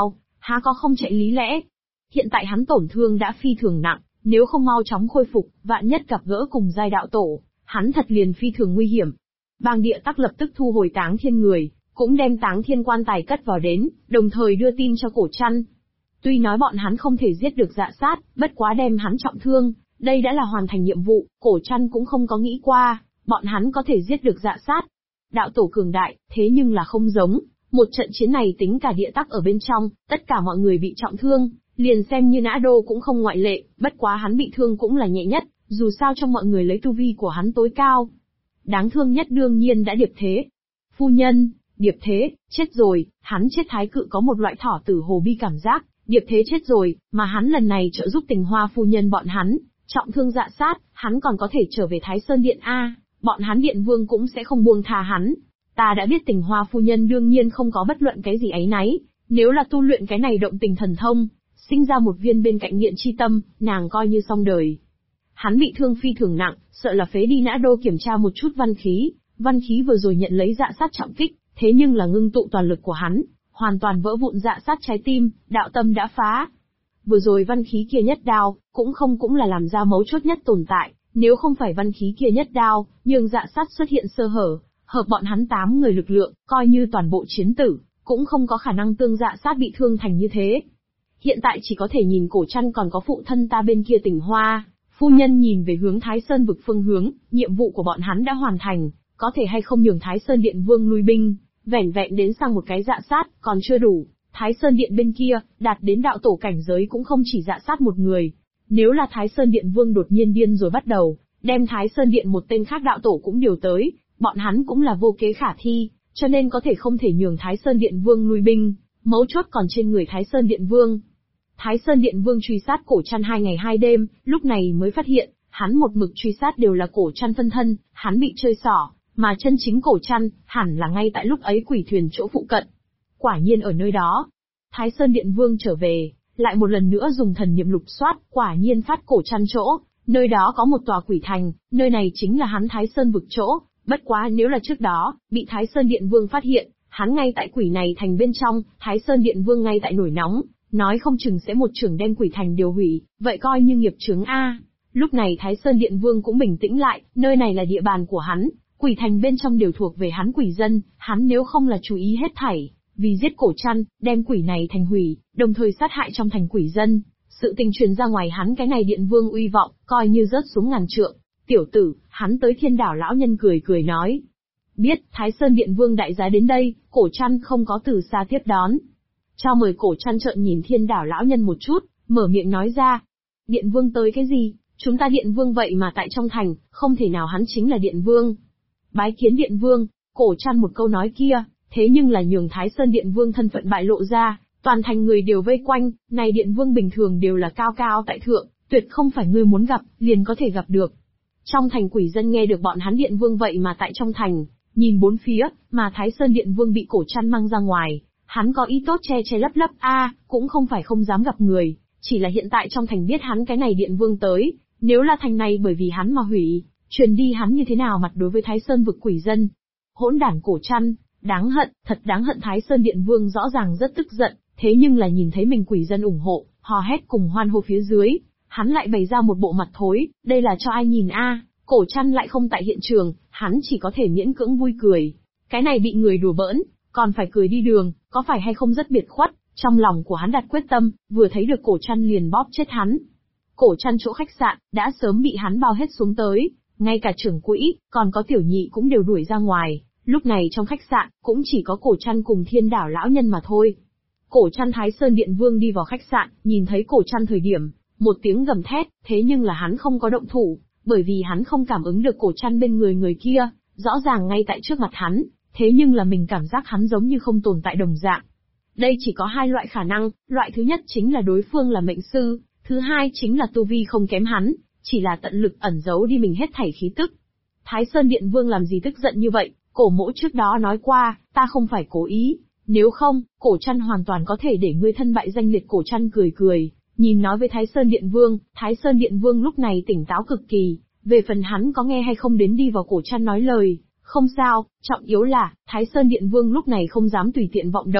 há có không chạy lý lẽ. Hiện tại hắn tổn thương đã phi thường nặng, nếu không mau chóng khôi phục, vạn nhất gặp gỡ cùng giai đạo tổ, hắn thật liền phi thường nguy hiểm. Bang Địa Tắc lập tức thu hồi Táng Thiên người, cũng đem Táng Thiên quan tài cất vào đến, đồng thời đưa tin cho Cổ Trăn. Tuy nói bọn hắn không thể giết được Dạ Sát, bất quá đem hắn trọng thương, đây đã là hoàn thành nhiệm vụ, Cổ Trăn cũng không có nghĩ qua, bọn hắn có thể giết được Dạ Sát. Đạo tổ cường đại, thế nhưng là không giống, một trận chiến này tính cả Địa Tắc ở bên trong, tất cả mọi người bị trọng thương, liền xem như Nã Đô cũng không ngoại lệ, bất quá hắn bị thương cũng là nhẹ nhất, dù sao trong mọi người lấy tu vi của hắn tối cao. Đáng thương nhất đương nhiên đã Điệp Thế. Phu nhân, Điệp Thế, chết rồi, hắn chết thái cự có một loại thỏ tử hồ bi cảm giác, Điệp Thế chết rồi, mà hắn lần này trợ giúp Tình Hoa phu nhân bọn hắn, trọng thương Dạ Sát, hắn còn có thể trở về Thái Sơn Điện A, bọn hắn Điện Vương cũng sẽ không buông tha hắn. Ta đã biết Tình Hoa phu nhân đương nhiên không có bất luận cái gì áy náy, nếu là tu luyện cái này động tình thần thông, sinh ra một viên bên cạnh nghiện chi tâm, nàng coi như xong đời. Hắn bị thương phi thường nặng, sợ là phế đi Nã Đô kiểm tra một chút văn khí vừa rồi nhận lấy Dạ Sát trọng kích, thế nhưng là ngưng tụ toàn lực của hắn, hoàn toàn vỡ vụn Dạ Sát trái tim, đạo tâm đã phá. Vừa rồi văn khí kia nhất đao, cũng là làm ra mấu chốt nhất tồn tại, nếu không phải văn khí kia nhất đao, nhưng Dạ Sát xuất hiện sơ hở, hợp bọn hắn 8 người lực lượng, coi như toàn bộ chiến tử, cũng không có khả năng tương Dạ Sát bị thương thành như thế. Hiện tại chỉ có thể nhìn Cổ Trăn còn có phụ thân ta bên kia Tình Hoa. Phu nhân nhìn về hướng Thái Sơn vực phương hướng, nhiệm vụ của bọn hắn đã hoàn thành, có thể hay không nhường Thái Sơn Điện Vương lui binh, vẻn vẹn đến sang một cái Dạ Sát, còn chưa đủ. Thái Sơn Điện bên kia, đạt đến đạo tổ cảnh giới cũng không chỉ Dạ Sát một người. Nếu là Thái Sơn Điện Vương đột nhiên điên rồi bắt đầu, đem Thái Sơn Điện một tên khác đạo tổ cũng điều tới, bọn hắn cũng là vô kế khả thi, cho nên có thể không thể nhường Thái Sơn Điện Vương lui binh, mấu chốt còn trên người Thái Sơn Điện Vương. Thái Sơn Điện Vương truy sát Cổ Trăn 2 ngày 2 đêm, lúc này mới phát hiện, hắn một mực truy sát đều là Cổ Trăn phân thân, hắn bị chơi xỏ, mà chân chính Cổ Trăn, hẳn là ngay tại lúc ấy quỷ thuyền chỗ phụ cận. Quả nhiên ở nơi đó, Thái Sơn Điện Vương trở về, lại một lần nữa dùng thần niệm lục soát, quả nhiên phát Cổ Trăn chỗ, nơi đó có một tòa quỷ thành, nơi này chính là hắn Thái Sơn vực chỗ, bất quá nếu là trước đó, bị Thái Sơn Điện Vương phát hiện, hắn ngay tại quỷ này thành bên trong, Thái Sơn Điện Vương ngay tại nổi nóng. Nói không chừng sẽ một chưởng đem quỷ thành điều hủy, vậy coi như nghiệp chướng A. Lúc này Thái Sơn Điện Vương cũng bình tĩnh lại, nơi này là địa bàn của hắn, quỷ thành bên trong đều thuộc về hắn quỷ dân, hắn nếu không là chú ý hết thảy, vì giết Cổ Trăn, đem quỷ này thành hủy, đồng thời sát hại trong thành quỷ dân, sự tình truyền ra ngoài hắn cái này Điện Vương uy vọng, coi như rớt xuống ngàn trượng. Tiểu tử, hắn tới Thiên Đảo lão nhân cười nói. Biết, Thái Sơn Điện Vương đại giá đến đây, Cổ Trăn không có từ xa tiếp đón. Cho mời Cổ Trăn trợn nhìn Thiên Đảo lão nhân một chút, mở miệng nói ra. Điện Vương tới cái gì? Chúng ta Điện Vương vậy mà tại trong thành, không thể nào hắn chính là Điện Vương. Bái kiến Điện Vương, Cổ Trăn một câu nói kia, thế nhưng là nhường Thái Sơn Điện Vương thân phận bại lộ ra, toàn thành người đều vây quanh, này Điện Vương bình thường đều là cao cao tại thượng, tuyệt không phải ngươi muốn gặp, liền có thể gặp được. Trong thành quỷ dân nghe được bọn hắn Điện Vương vậy mà tại trong thành, nhìn bốn phía, mà Thái Sơn Điện Vương bị Cổ Trăn mang ra ngoài. Hắn có ý tốt che lấp cũng không phải không dám gặp người, chỉ là hiện tại trong thành biết hắn cái này Điện Vương tới, nếu là thành này bởi vì hắn mà hủy, truyền đi hắn như thế nào mặt đối với Thái Sơn vực quỷ dân. Hỗn đản Cổ Trăn, đáng hận, thật đáng hận. Thái Sơn Điện Vương rõ ràng rất tức giận, thế nhưng là nhìn thấy mình quỷ dân ủng hộ, hò hét cùng hoan hô phía dưới, hắn lại bày ra một bộ mặt thối, đây là cho ai nhìn a? Cổ Trăn lại không tại hiện trường, hắn chỉ có thể miễn cưỡng vui cười. Cái này bị người đùa bỡn, còn phải cười đi đường, có phải hay không rất biệt khuất, trong lòng của hắn đặt quyết tâm, vừa thấy được Cổ Trăn liền bóp chết hắn. Cổ Trăn chỗ khách sạn, đã sớm bị hắn bao hết xuống tới, ngay cả trưởng quỹ, còn có tiểu nhị cũng đều đuổi ra ngoài, lúc này trong khách sạn, cũng chỉ có Cổ Trăn cùng Thiên Đảo lão nhân mà thôi. Cổ Trăn Thái Sơn Điện Vương đi vào khách sạn, nhìn thấy Cổ Trăn thời điểm, một tiếng gầm thét, thế nhưng là hắn không có động thủ, bởi vì hắn không cảm ứng được Cổ Trăn bên người kia, rõ ràng ngay tại trước mặt hắn. Thế nhưng là mình cảm giác hắn giống như không tồn tại đồng dạng. Đây chỉ có hai loại khả năng, loại thứ nhất chính là đối phương là mệnh sư, thứ hai chính là tu vi không kém hắn, chỉ là tận lực ẩn giấu đi mình hết thảy khí tức. Thái Sơn Điện Vương làm gì tức giận như vậy, Cổ mỗ trước đó nói qua, ta không phải cố ý, nếu không, Cổ Trăn hoàn toàn có thể để ngươi thân bại danh liệt. Cổ Trăn cười, nhìn nói với Thái Sơn Điện Vương, Thái Sơn Điện Vương lúc này tỉnh táo cực kỳ, về phần hắn có nghe hay không đến đi vào Cổ Trăn nói lời. Không sao, trọng yếu là, Thái Sơn Điện Vương lúc này không dám tùy tiện vọng động.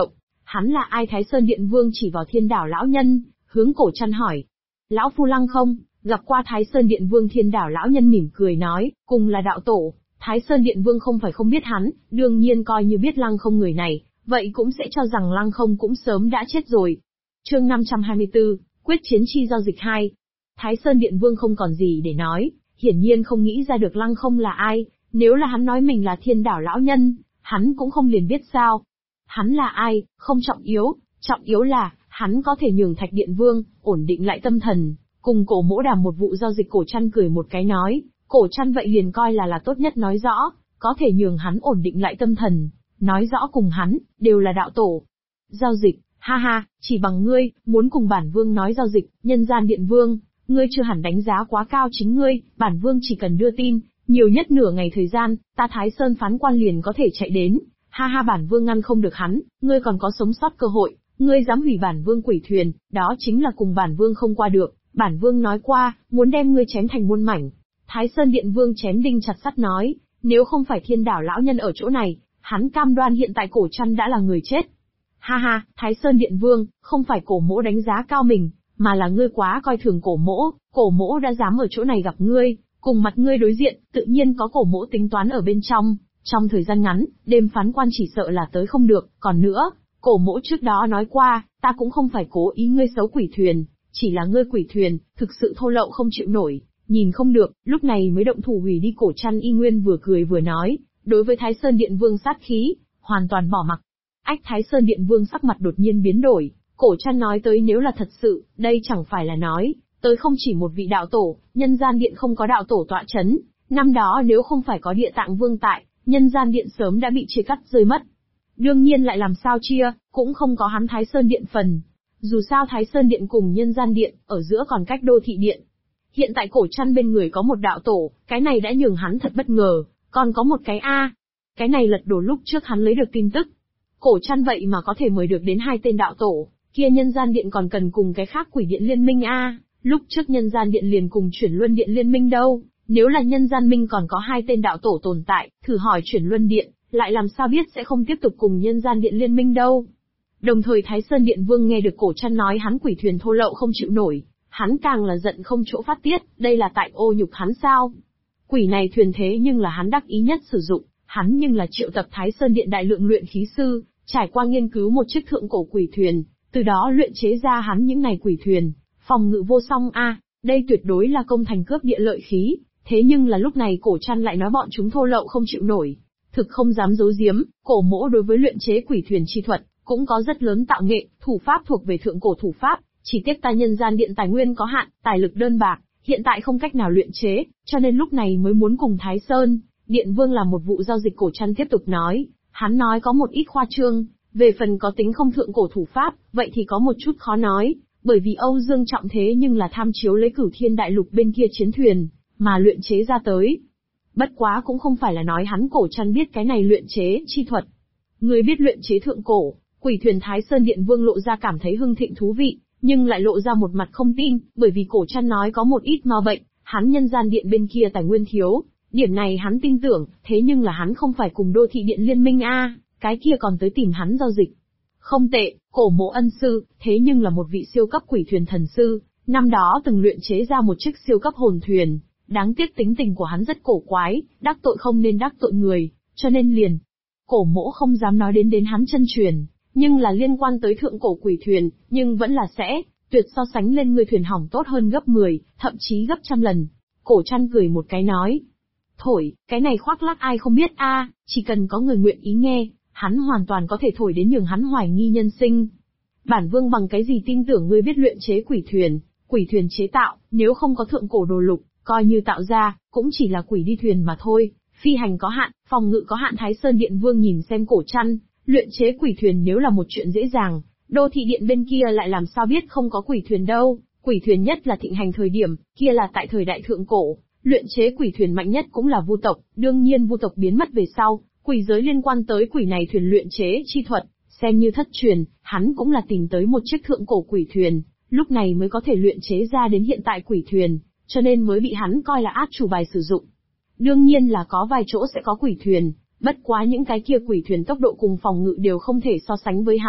Hắn là ai? Thái Sơn Điện Vương chỉ vào Thiên Đảo lão nhân, hướng Cổ Trăn hỏi. Lão phu Lăng Không, gặp qua Thái Sơn Điện Vương. Thiên Đảo lão nhân mỉm cười nói, cùng là đạo tổ. Thái Sơn Điện Vương không phải không biết hắn, đương nhiên coi như biết Lăng Không người này, vậy cũng sẽ cho rằng Lăng Không cũng sớm đã chết rồi. Chương 524, quyết chiến chi giao dịch 2. Thái Sơn Điện Vương không còn gì để nói, hiển nhiên không nghĩ ra được Lăng Không là ai, nếu là hắn nói mình là Thiên Đảo lão nhân, hắn cũng không liền biết sao. Hắn là ai, không trọng yếu là, hắn có thể nhường Thạch Điện Vương, ổn định lại tâm thần, cùng Cổ Mỗ đàm một vụ giao dịch. Cổ Trăn cười một cái nói, Cổ Trăn vậy liền coi là tốt nhất nói rõ, có thể nhường hắn ổn định lại tâm thần, nói rõ cùng hắn, đều là đạo tổ. Giao dịch, ha ha, chỉ bằng ngươi, muốn cùng bản vương nói giao dịch, Nhân Gian Điện Vương, ngươi chưa hẳn đánh giá quá cao chính ngươi, bản vương chỉ cần đưa tin, nhiều nhất nửa ngày thời gian, ta Thái Sơn phán quan liền có thể chạy đến, ha ha, bản vương ngăn không được hắn, ngươi còn có sống sót cơ hội, ngươi dám hủy bản vương quỷ thuyền, đó chính là cùng bản vương không qua được, bản vương nói qua, muốn đem ngươi chém thành muôn mảnh. Thái Sơn Điện Vương chém đinh chặt sắt nói, nếu không phải Thiên Đảo lão nhân ở chỗ này, hắn cam đoan hiện tại Cổ Trăn đã là người chết. Ha ha, Thái Sơn Điện Vương, không phải Cổ Mỗ đánh giá cao mình, mà là ngươi quá coi thường Cổ Mỗ đã dám ở chỗ này gặp ngươi, cùng mặt ngươi đối diện, tự nhiên có Cổ Mỗ tính toán ở bên trong. Trong thời gian ngắn, đêm phán quan chỉ sợ là tới không được, còn nữa, Cổ Mỗ trước đó nói qua, ta cũng không phải cố ý ngươi xấu quỷ thuyền, chỉ là ngươi quỷ thuyền, thực sự thô lậu không chịu nổi, nhìn không được, lúc này mới động thủ hủy đi. Cổ Trăn y nguyên vừa cười vừa nói, đối với Thái Sơn Điện Vương sát khí, hoàn toàn bỏ mặc. Ách, Thái Sơn Điện Vương sắc mặt đột nhiên biến đổi, Cổ Trăn nói tới nếu là thật sự, đây chẳng phải là nói, tới không chỉ một vị đạo tổ, Nhân Gian Điện không có đạo tổ tọa chấn, năm đó nếu không phải có Địa Tạng Vương tại, Nhân Gian Điện sớm đã bị chia cắt rơi mất. Đương nhiên lại làm sao chia, cũng không có hắn Thái Sơn Điện phần. Dù sao Thái Sơn Điện cùng Nhân Gian Điện, ở giữa còn cách Đô Thị Điện. Hiện tại Cổ Trăn bên người có một đạo tổ, cái này đã nhường hắn thật bất ngờ, còn có một cái cái này lật đổ lúc trước hắn lấy được tin tức. Cổ Trăn vậy mà có thể mời được đến 2 tên đạo tổ, kia Nhân Gian Điện còn cần cùng cái khác Quỷ Điện liên minh lúc trước Nhân Gian Điện liền cùng Chuyển Luân Điện liên minh đâu, nếu là Nhân Gian Minh còn có 2 tên đạo tổ tồn tại, thử hỏi Chuyển Luân Điện, lại làm sao biết sẽ không tiếp tục cùng Nhân Gian Điện liên minh đâu. Đồng thời Thái Sơn Điện Vương nghe được Cổ Trăn nói hắn quỷ thuyền thô lậu không chịu nổi, hắn càng là giận không chỗ phát tiết, đây là tại ô nhục hắn sao? Quỷ này thuyền thế nhưng là hắn đắc ý nhất sử dụng, hắn nhưng là triệu tập Thái Sơn Điện đại lượng luyện khí sư, trải qua nghiên cứu một chiếc thượng cổ quỷ thuyền, từ đó luyện chế ra hắn những này quỷ thuyền, phòng ngự vô song đây tuyệt đối là công thành cướp địa lợi khí, thế nhưng là lúc này Cổ Trăn lại nói bọn chúng thô lậu không chịu nổi. Thực không dám giấu giếm, Cổ Mỗ đối với luyện chế quỷ thuyền chi thuật, cũng có rất lớn tạo nghệ, thủ pháp thuộc về thượng cổ thủ pháp, chỉ tiếc ta Nhân Gian Điện tài nguyên có hạn, tài lực đơn bạc, hiện tại không cách nào luyện chế, cho nên lúc này mới muốn cùng Thái Sơn Điện Vương làm một vụ giao dịch. Cổ Trăn tiếp tục nói, hắn nói có một ít khoa trương, về phần có tính không thượng cổ thủ pháp, vậy thì có một chút khó nói, bởi vì Âu Dương Trọng thế nhưng là tham chiếu lấy Cửu Thiên Đại Lục bên kia chiến thuyền, mà luyện chế ra tới. Bất quá cũng không phải là nói hắn. Cổ Trăn biết cái này luyện chế chi thuật. Người biết luyện chế thượng cổ quỷ thuyền. Thái Sơn Điện Vương lộ ra cảm thấy hưng thịnh thú vị, nhưng lại lộ ra một mặt không tin, bởi vì Cổ Trăn nói có một ít ma bệnh, hắn Nhân Gian Điện bên kia tài nguyên thiếu, điểm này hắn tin tưởng, thế nhưng là hắn không phải cùng Đô Thị Điện liên minh cái kia còn tới tìm hắn giao dịch. Không tệ, Cổ Mỗ ân sư, thế nhưng là một vị siêu cấp quỷ thuyền thần sư, năm đó từng luyện chế ra một chiếc siêu cấp hồn thuyền. Đáng tiếc tính tình của hắn rất cổ quái, đắc tội không nên đắc tội người, cho nên liền. Cổ Mỗ không dám nói đến hắn chân truyền, nhưng là liên quan tới thượng cổ quỷ thuyền, nhưng vẫn là sẽ, tuyệt so sánh lên người thuyền hỏng tốt hơn gấp 10, thậm chí gấp trăm lần. Cổ Trăn cười một cái nói. Thổi, cái này khoác lác ai không biết chỉ cần có người nguyện ý nghe, hắn hoàn toàn có thể thổi đến nhường hắn hoài nghi nhân sinh. Bản vương bằng cái gì tin tưởng ngươi biết luyện chế quỷ thuyền chế tạo, nếu không có thượng cổ đồ lục, coi như tạo ra, cũng chỉ là quỷ đi thuyền mà thôi, phi hành có hạn, phòng ngự có hạn. Thái Sơn Điện Vương nhìn xem Cổ Trăn, luyện chế quỷ thuyền nếu là một chuyện dễ dàng, Đô Thị Điện bên kia lại làm sao biết không có quỷ thuyền đâu, quỷ thuyền nhất là thịnh hành thời điểm, kia là tại thời đại thượng cổ, luyện chế quỷ thuyền mạnh nhất cũng là Vu tộc, đương nhiên Vu tộc biến mất về sau, quỷ giới liên quan tới quỷ này thuyền luyện chế chi thuật, xem như thất truyền, hắn cũng là tìm tới một chiếc thượng cổ quỷ thuyền, lúc này mới có thể luyện chế ra đến hiện tại quỷ thuyền, cho nên mới bị hắn coi là át chủ bài sử dụng. Đương nhiên là có vài chỗ sẽ có quỷ thuyền, bất quá những cái kia quỷ thuyền tốc độ cùng phòng ngự đều không thể so sánh với hắn,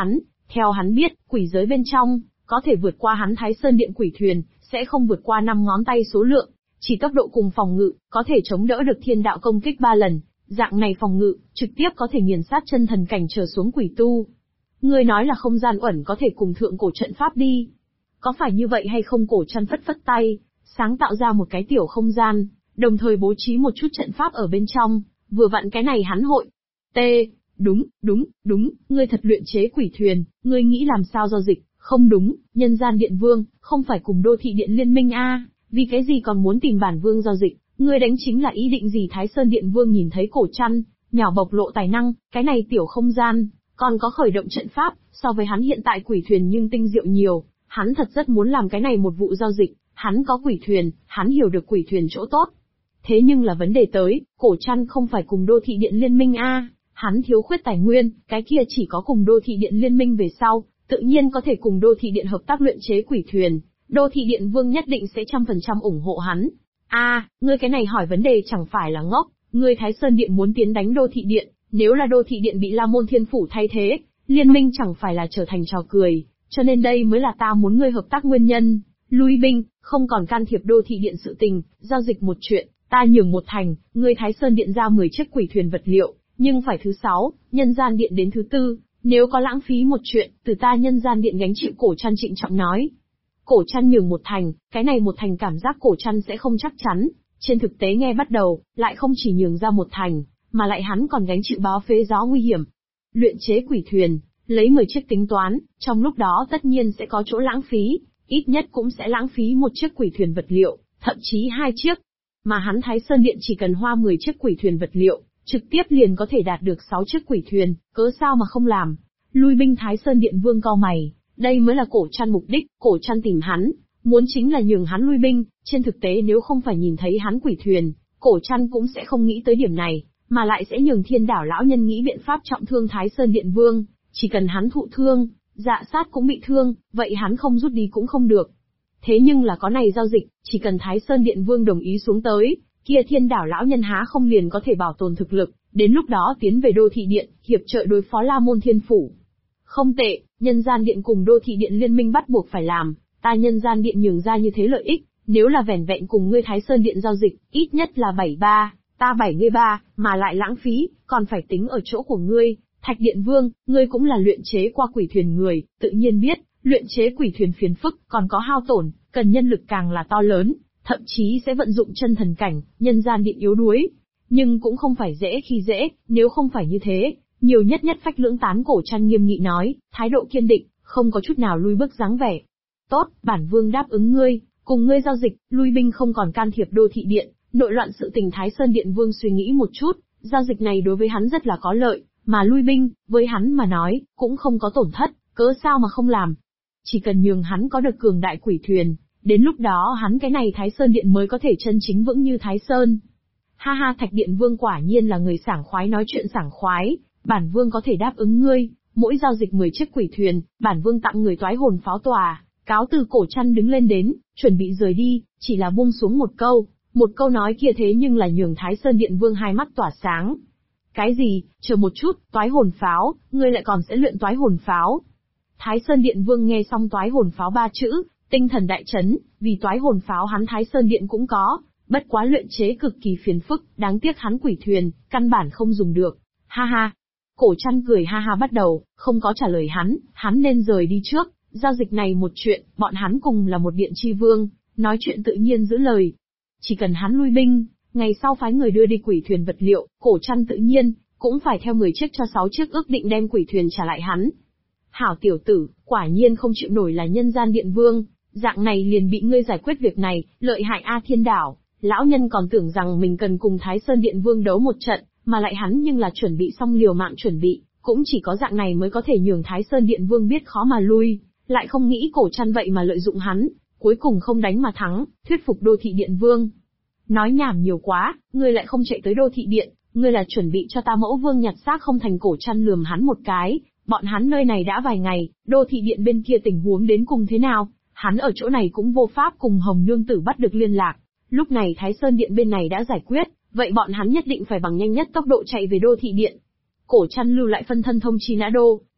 Theo hắn biết, quỷ giới bên trong, có thể vượt qua hắn Thái Sơn Điện quỷ thuyền, sẽ không vượt qua 5 ngón tay số lượng, chỉ tốc độ cùng phòng ngự, có thể chống đỡ được thiên đạo công kích 3 lần, dạng này phòng ngự, trực tiếp có thể nghiền sát chân thần cảnh trở xuống quỷ tu. Ngươi nói là không gian uẩn có thể cùng thượng cổ trận pháp đi. Có phải như vậy hay không? Cổ Trăn phất phất tay, sáng tạo ra một cái tiểu không gian, đồng thời bố trí một chút trận pháp ở bên trong, vừa vặn cái này hắn hội. Đúng, ngươi thật luyện chế quỷ thuyền, ngươi nghĩ làm sao giao dịch? Không đúng, Nhân Gian Điện Vương, không phải cùng Đô Thị Điện liên minh a, vì cái gì còn muốn tìm bản vương giao dịch, ngươi đánh chính là ý định gì? Thái Sơn Điện Vương nhìn thấy Cổ Trăn, nhỏ bộc lộ tài năng, cái này tiểu không gian, còn có khởi động trận pháp, so với hắn hiện tại quỷ thuyền nhưng tinh diệu nhiều, hắn thật rất muốn làm cái này một vụ giao dịch, hắn có quỷ thuyền, hắn hiểu được quỷ thuyền chỗ tốt. Thế nhưng là vấn đề tới, Cổ Trăn không phải cùng Đô Thị Điện liên minh a, hắn thiếu khuyết tài nguyên, cái kia chỉ có cùng Đô Thị Điện liên minh về sau, tự nhiên có thể cùng Đô Thị Điện hợp tác luyện chế quỷ thuyền, Đô Thị Điện Vương nhất định sẽ 100% ủng hộ hắn. Ngươi cái này hỏi vấn đề chẳng phải là ngốc, ngươi Thái Sơn Điện muốn tiến đánh Đô Thị Điện, nếu là Đô Thị Điện bị La Môn Thiên Phủ thay thế, liên minh chẳng phải là trở thành trò cười, cho nên đây mới là ta muốn ngươi hợp tác nguyên nhân. Lui binh, không còn can thiệp Đô Thị Điện sự tình, giao dịch một chuyện, ta nhường một thành, ngươi Thái Sơn Điện ra 10 chiếc quỷ thuyền vật liệu, nhưng phải thứ 6, Nhân Gian Điện đến thứ 4, nếu có lãng phí một chuyện, từ ta Nhân Gian Điện gánh chịu. Cổ Trăn trịnh trọng nói. Cổ Trăn nhường một thành, cái này một thành cảm giác Cổ Trăn sẽ không chắc chắn, trên thực tế nghe bắt đầu, lại không chỉ nhường ra một thành, mà lại hắn còn gánh chịu báo phế gió nguy hiểm. Luyện chế quỷ thuyền, lấy 10 chiếc tính toán, trong lúc đó tất nhiên sẽ có chỗ lãng phí, ít nhất cũng sẽ lãng phí một chiếc quỷ thuyền vật liệu, thậm chí 2 chiếc. Mà hắn Thái Sơn Điện chỉ cần hoa 10 chiếc quỷ thuyền vật liệu, trực tiếp liền có thể đạt được 6 chiếc quỷ thuyền, cớ sao mà không làm. Lui binh Thái Sơn Điện Vương cau mày, đây mới là Cổ Trăn mục đích, Cổ Trăn tìm hắn, muốn chính là nhường hắn lui binh, trên thực tế nếu không phải nhìn thấy hắn quỷ thuyền, Cổ Trăn cũng sẽ không nghĩ tới điểm này, mà lại sẽ nhường Thiên Đảo lão nhân nghĩ biện pháp trọng thương Thái Sơn Điện Vương, chỉ cần hắn thụ thương, Dạ Sát cũng bị thương, vậy hắn không rút đi cũng không được. Thế nhưng là có này giao dịch, chỉ cần Thái Sơn Điện Vương đồng ý xuống tới, kia Thiên Đảo lão nhân há không liền có thể bảo tồn thực lực, đến lúc đó tiến về Đô Thị Điện, hiệp trợ đối phó La Môn Thiên Phủ. Không tệ, Nhân Gian Điện cùng Đô Thị Điện liên minh bắt buộc phải làm, ta Nhân Gian Điện nhường ra như thế lợi ích, nếu là vẻn vẹn cùng ngươi Thái Sơn Điện giao dịch, ít nhất là 73, ta 73, mà lại lãng phí, còn phải tính ở chỗ của ngươi. Thạch Điện Vương, ngươi cũng là luyện chế qua quỷ thuyền người, tự nhiên biết, luyện chế quỷ thuyền phiền phức, còn có hao tổn, cần nhân lực càng là to lớn, thậm chí sẽ vận dụng chân thần cảnh, Nhân Gian Điện yếu đuối. Nhưng cũng không phải dễ khi dễ, nếu không phải như thế, nhiều nhất phách lưỡng tán. Cổ Trăn nghiêm nghị nói, thái độ kiên định, không có chút nào lui bước dáng vẻ. Tốt, bản vương đáp ứng ngươi, cùng ngươi giao dịch, lui binh không còn can thiệp Đô Thị Điện, nội loạn sự tình. Thái Sơn Điện Vương suy nghĩ một chút, giao dịch này đối với hắn rất là có lợi, mà lui binh, với hắn mà nói, cũng không có tổn thất, cớ sao mà không làm. Chỉ cần nhường hắn có được cường đại quỷ thuyền, đến lúc đó hắn cái này Thái Sơn Điện mới có thể chân chính vững như Thái Sơn. Ha ha, Thạch Điện Vương quả nhiên là người sảng khoái, nói chuyện sảng khoái, bản vương có thể đáp ứng ngươi, mỗi giao dịch 10 chiếc quỷ thuyền, bản vương tặng người toái hồn pháo tòa. Cáo từ. Cổ Trăn đứng lên đến, chuẩn bị rời đi, chỉ là buông xuống một câu nói kia thế nhưng là nhường Thái Sơn Điện Vương hai mắt tỏa sáng. Cái gì? Chờ một chút, toái hồn pháo, ngươi lại còn sẽ luyện toái hồn pháo? Thái Sơn Điện Vương nghe xong toái hồn pháo 3 chữ, tinh thần đại chấn, vì toái hồn pháo hắn Thái Sơn Điện cũng có, bất quá luyện chế cực kỳ phiền phức, đáng tiếc hắn quỷ thuyền, căn bản không dùng được. Ha ha. Cổ Trăn cười ha ha bắt đầu, không có trả lời hắn nên rời đi trước, giao dịch này một chuyện, bọn hắn cùng là một điện chi vương, nói chuyện tự nhiên giữ lời. Chỉ cần hắn lui binh, ngày sau phái người đưa đi quỷ thuyền vật liệu, Cổ Trăn tự nhiên cũng phải theo 10 chiếc cho 6 chiếc, ước định đem quỷ thuyền trả lại hắn. Hảo tiểu tử, quả nhiên không chịu nổi là Nhân Gian Điện Vương, dạng này liền bị ngươi giải quyết việc này, lợi hại a. Thiên Đảo lão nhân còn tưởng rằng mình cần cùng Thái Sơn Điện Vương đấu một trận, mà lại hắn nhưng là chuẩn bị xong liều mạng chuẩn bị, cũng chỉ có dạng này mới có thể nhường Thái Sơn Điện Vương biết khó mà lui, lại không nghĩ Cổ Trăn vậy mà lợi dụng hắn, cuối cùng không đánh mà thắng, thuyết phục Đô Thị Điện Vương. Nói nhảm nhiều quá, ngươi lại không chạy tới Đô Thị Điện, ngươi là chuẩn bị cho ta mẫu vương nhặt xác không thành. Cổ Trăn lườm hắn một cái, bọn hắn nơi này đã vài ngày, Đô Thị Điện bên kia tình huống đến cùng thế nào, hắn ở chỗ này cũng vô pháp cùng Hồng Nương Tử bắt được liên lạc, lúc này Thái Sơn Điện bên này đã giải quyết, vậy bọn hắn nhất định phải bằng nhanh nhất tốc độ chạy về Đô Thị Điện. Cổ Trăn lưu lại phân thân thông chi Nã Đô,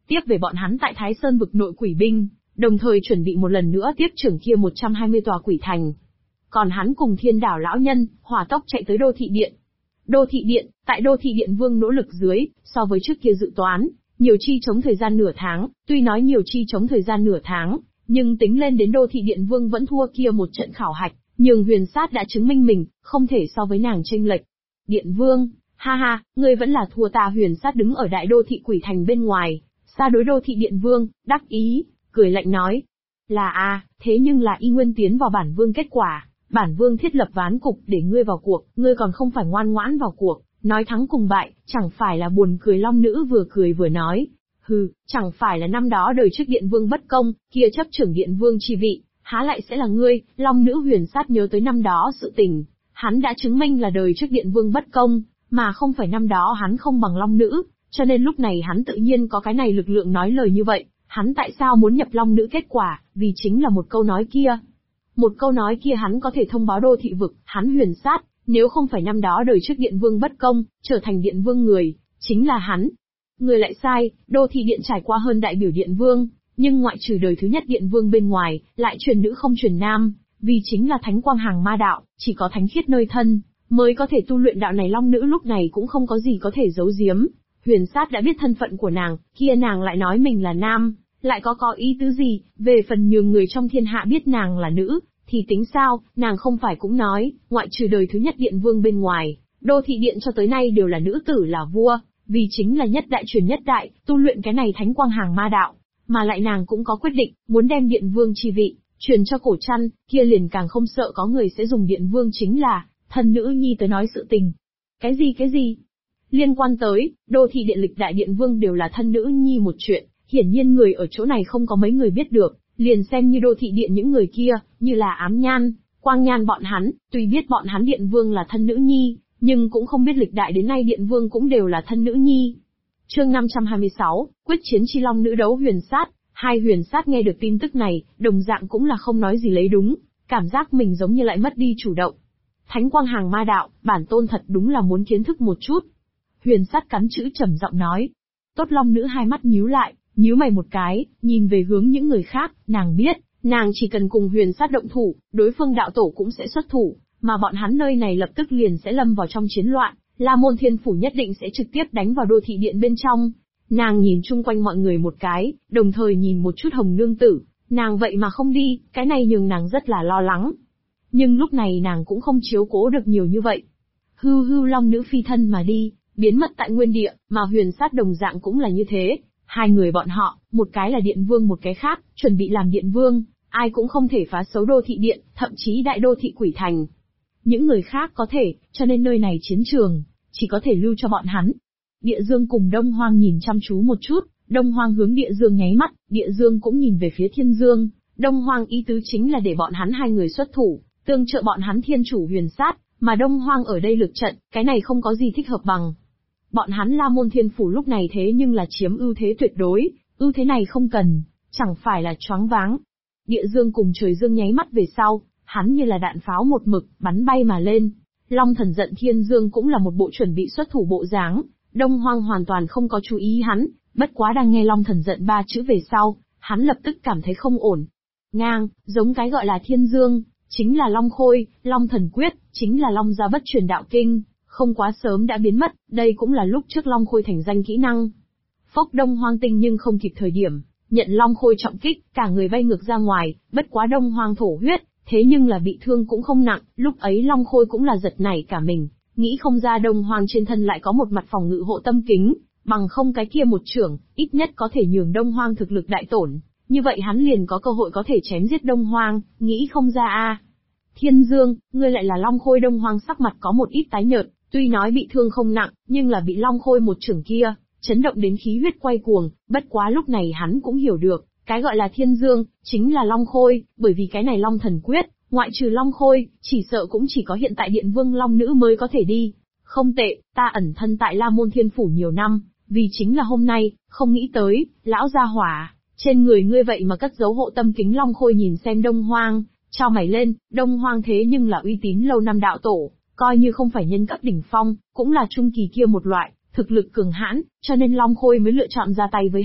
tiếp về bọn hắn tại Thái Sơn vực nội quỷ binh, đồng thời chuẩn bị một lần nữa tiếp trưởng kia 120 tòa quỷ thành. Còn hắn cùng Thiên Đảo lão nhân, hỏa tốc chạy tới Đô Thị Điện. Đô Thị Điện, tại Đô Thị Điện Vương nỗ lực dưới, so với trước kia dự toán, nhiều chi chống thời gian nửa tháng, tuy nói nhiều chi chống thời gian nửa tháng, nhưng tính lên đến Đô Thị Điện Vương vẫn thua kia một trận khảo hạch, nhường Huyền Sát đã chứng minh mình, không thể so với nàng chênh lệch. Điện Vương, ha ha, ngươi vẫn là thua ta. Huyền Sát đứng ở đại đô thị quỷ thành bên ngoài, xa đối Đô Thị Điện Vương, đắc ý, cười lạnh nói. Là thế nhưng là y nguyên tiến vào bản vương kết quả, bản vương thiết lập ván cục để ngươi vào cuộc, ngươi còn không phải ngoan ngoãn vào cuộc, nói thắng cùng bại, chẳng phải là buồn cười. Long nữ vừa cười vừa nói. Hừ, chẳng phải là năm đó đời trước Điện Vương bất công, kia chấp trưởng Điện Vương chi vị, há lại sẽ là ngươi. Long nữ Huyền Sát nhớ tới năm đó sự tình, hắn đã chứng minh là đời trước Điện Vương bất công, mà không phải năm đó hắn không bằng Long nữ, cho nên lúc này hắn tự nhiên có cái này lực lượng nói lời như vậy. Hắn tại sao muốn nhập Long nữ kết quả, vì chính là một câu nói kia. Một câu nói kia hắn có thể thông báo Đô Thị vực, hắn Huyền Sát, nếu không phải năm đó đời trước Điện Vương bất công, trở thành Điện Vương người, chính là hắn. Người lại sai, Đô Thị Điện trải qua hơn đại biểu Điện Vương, nhưng ngoại trừ đời thứ nhất Điện Vương bên ngoài, lại truyền nữ không truyền nam, vì chính là thánh quang hàng ma đạo, chỉ có thánh khiết nơi thân, mới có thể tu luyện đạo này. Long nữ lúc này cũng không có gì có thể giấu giếm. Huyền Sát đã biết thân phận của nàng, kia nàng lại nói mình là nam, lại có ý tứ gì? Về phần nhường người trong thiên hạ biết nàng là nữ, thì tính sao? Nàng không phải cũng nói, ngoại trừ đời thứ nhất Điện Vương bên ngoài, Đô Thị Điện cho tới nay đều là nữ tử là vua, vì chính là nhất đại truyền nhất đại, tu luyện cái này thánh quang hàng ma đạo, mà lại nàng cũng có quyết định, muốn đem Điện Vương chi vị truyền cho Cổ Trăn, kia liền càng không sợ có người sẽ dùng Điện Vương chính là thân nữ nhi tới nói sự tình. Cái gì? Liên quan tới Đô Thị Điện lịch đại Điện Vương đều là thân nữ nhi một chuyện, hiển nhiên người ở chỗ này không có mấy người biết được, liền xem như Đô Thị Điện những người kia, như là Ám Nhan, Quang Nhan bọn hắn, tuy biết bọn hắn Điện Vương là thân nữ nhi, nhưng cũng không biết lịch đại đến nay Điện Vương cũng đều là thân nữ nhi. Chương 526, quyết chiến chi long nữ đấu Huyền Sát. Hai Huyền Sát nghe được tin tức này, đồng dạng cũng là không nói gì lấy đúng, cảm giác mình giống như lại mất đi chủ động. Thánh quang hàng ma đạo, bản tôn thật đúng là muốn kiến thức một chút. Huyền Sát cắn chữ trầm giọng nói. Tốt. Long nữ hai mắt nhíu lại, nhíu mày một cái, nhìn về hướng những người khác, nàng biết, nàng chỉ cần cùng Huyền Sát động thủ, đối phương đạo tổ cũng sẽ xuất thủ, mà bọn hắn nơi này lập tức liền sẽ lâm vào trong chiến loạn, La Môn Thiên Phủ nhất định sẽ trực tiếp đánh vào Đô Thị Điện bên trong. Nàng nhìn chung quanh mọi người một cái, đồng thời nhìn một chút Hồng Nương Tử, nàng vậy mà không đi, cái này nhường nàng rất là lo lắng. Nhưng lúc này nàng cũng không chiếu cố được nhiều như vậy. Hưu long nữ phi thân mà đi, biến mất tại nguyên địa, mà Huyền Sát đồng dạng cũng là như thế. Hai người bọn họ, một cái là Điện Vương một cái khác, chuẩn bị làm Điện Vương, ai cũng không thể phá xấu Đô Thị Điện, thậm chí đại đô thị quỷ thành. Những người khác có thể, cho nên nơi này chiến trường, chỉ có thể lưu cho bọn hắn. Địa Dương cùng Đông Hoang nhìn chăm chú một chút, Đông Hoang hướng Địa Dương nháy mắt, Địa Dương cũng nhìn về phía Thiên Dương. Đông Hoang ý tứ chính là để bọn hắn hai người xuất thủ, tương trợ bọn hắn thiên chủ Huyền Sát, mà Đông Hoang ở đây lực trận, cái này không có gì thích hợp bằng. Bọn hắn La Môn Thiên Phủ lúc này thế nhưng là chiếm ưu thế tuyệt đối, ưu thế này không cần, chẳng phải là choáng váng. Địa Dương cùng Trời Dương nháy mắt về sau, hắn như là đạn pháo một mực, bắn bay mà lên. Long Thần giận Thiên Dương cũng là một bộ chuẩn bị xuất thủ bộ dáng, Đông Hoang hoàn toàn không có chú ý hắn, bất quá đang nghe Long Thần giận ba chữ về sau, hắn lập tức cảm thấy không ổn. Ngang, giống cái gọi là Thiên Dương, chính là Long Khôi, Long Thần Quyết, chính là Long Gia Bất Truyền Đạo Kinh, không quá sớm đã biến mất, đây cũng là lúc trước Long Khôi thành danh kỹ năng. Phốc. Đông Hoang tinh nhưng không kịp thời điểm, nhận Long Khôi trọng kích, cả người bay ngược ra ngoài, bất quá Đông Hoang thổ huyết, thế nhưng là bị thương cũng không nặng, lúc ấy Long Khôi cũng là giật nảy cả mình, nghĩ không ra Đông Hoang trên thân lại có một mặt phòng ngự hộ tâm kính, bằng không cái kia một chưởng, ít nhất có thể nhường Đông Hoang thực lực đại tổn, như vậy hắn liền có cơ hội có thể chém giết Đông Hoang, nghĩ không ra a. Thiên Dương, ngươi lại là Long Khôi. Đông Hoang sắc mặt có một ít tái nhợt, tuy nói bị thương không nặng, nhưng là bị Long Khôi một chưởng kia, chấn động đến khí huyết quay cuồng, bất quá lúc này hắn cũng hiểu được, cái gọi là Thiên Dương, chính là Long Khôi, bởi vì cái này Long Thần Quyết, ngoại trừ Long Khôi, chỉ sợ cũng chỉ có hiện tại Điện Vương Long Nữ mới có thể đi. Không tệ, ta ẩn thân tại La Môn Thiên Phủ nhiều năm, vì chính là hôm nay, không nghĩ tới, lão gia hỏa, trên người ngươi vậy mà cất giấu hộ tâm kính. Long Khôi nhìn xem Đông Hoang, chau mày lên, Đông Hoang thế nhưng là uy tín lâu năm đạo tổ, coi như không phải nhân cấp đỉnh phong, cũng là trung kỳ kia một loại, thực lực cường hãn, cho nên Long Khôi mới lựa chọn ra tay với hắn,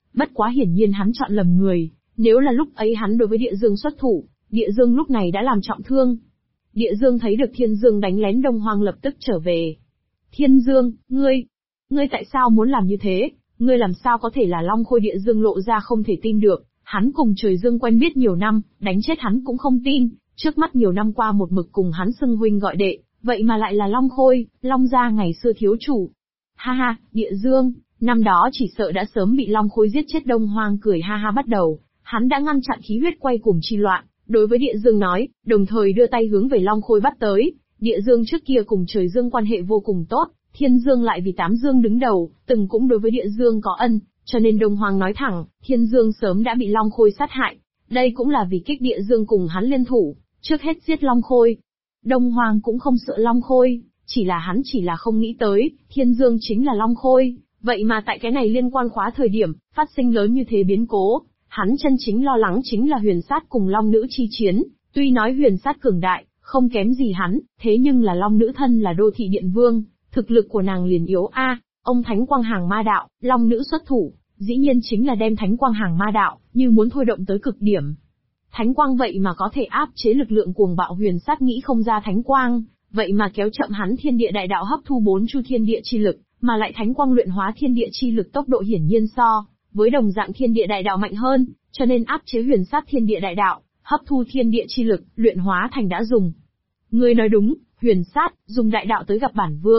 Bất quá hiển nhiên hắn chọn lầm người, nếu là lúc ấy hắn đối với Địa Dương xuất thủ, Địa Dương lúc này đã làm trọng thương. Địa Dương thấy được Thiên Dương đánh lén Đông Hoang lập tức trở về. Thiên Dương, ngươi tại sao muốn làm như thế? Ngươi làm sao có thể là Long Khôi? Địa Dương lộ ra không thể tin được, hắn cùng Trời Dương quen biết nhiều năm, đánh chết hắn cũng không tin, trước mắt nhiều năm qua một mực cùng hắn xưng huynh gọi đệ, vậy mà lại là Long Khôi, Long gia ngày xưa thiếu chủ. Ha ha, Địa Dương, năm đó chỉ sợ đã sớm bị Long Khôi giết chết. Đông Hoang cười ha ha bắt đầu, hắn đã ngăn chặn khí huyết quay cuồng chi loạn, đối với Địa Dương nói, đồng thời đưa tay hướng về Long Khôi bắt tới. Địa Dương trước kia cùng Trời Dương quan hệ vô cùng tốt, Thiên Dương lại vì Tám Dương đứng đầu, từng cũng đối với Địa Dương có ân, cho nên Đông Hoang nói thẳng, Thiên Dương sớm đã bị Long Khôi sát hại. Đây cũng là vì kích Địa Dương cùng hắn liên thủ, trước hết giết Long Khôi. Đông Hoang cũng không sợ Long Khôi, chỉ là không nghĩ tới, Thiên Dương chính là Long Khôi, vậy mà tại cái này liên quan khóa thời điểm, phát sinh lớn như thế biến cố. Hắn chân chính lo lắng chính là Huyền Sát cùng Long Nữ chi chiến, tuy nói Huyền Sát cường đại, không kém gì hắn, thế nhưng là Long Nữ thân là đô thị điện vương, thực lực của nàng liền yếu a. Ông Thánh Quang Hàng Ma Đạo, Long Nữ xuất thủ, dĩ nhiên chính là đem Thánh Quang Hàng Ma Đạo, như muốn thôi động tới cực điểm. Thánh Quang vậy mà có thể áp chế lực lượng cuồng bạo Huyền Sát, nghĩ không ra Thánh Quang, vậy mà kéo chậm hắn Thiên Địa Đại Đạo hấp thu 4 chu thiên địa chi lực, mà lại Thánh Quang luyện hóa thiên địa chi lực tốc độ hiển nhiên so với đồng dạng thiên địa đại đạo mạnh hơn, cho nên áp chế Huyền Sát thiên địa đại đạo, hấp thu thiên địa chi lực, luyện hóa thành đã dùng. Ngươi nói đúng, Huyền Sát dùng đại đạo tới gặp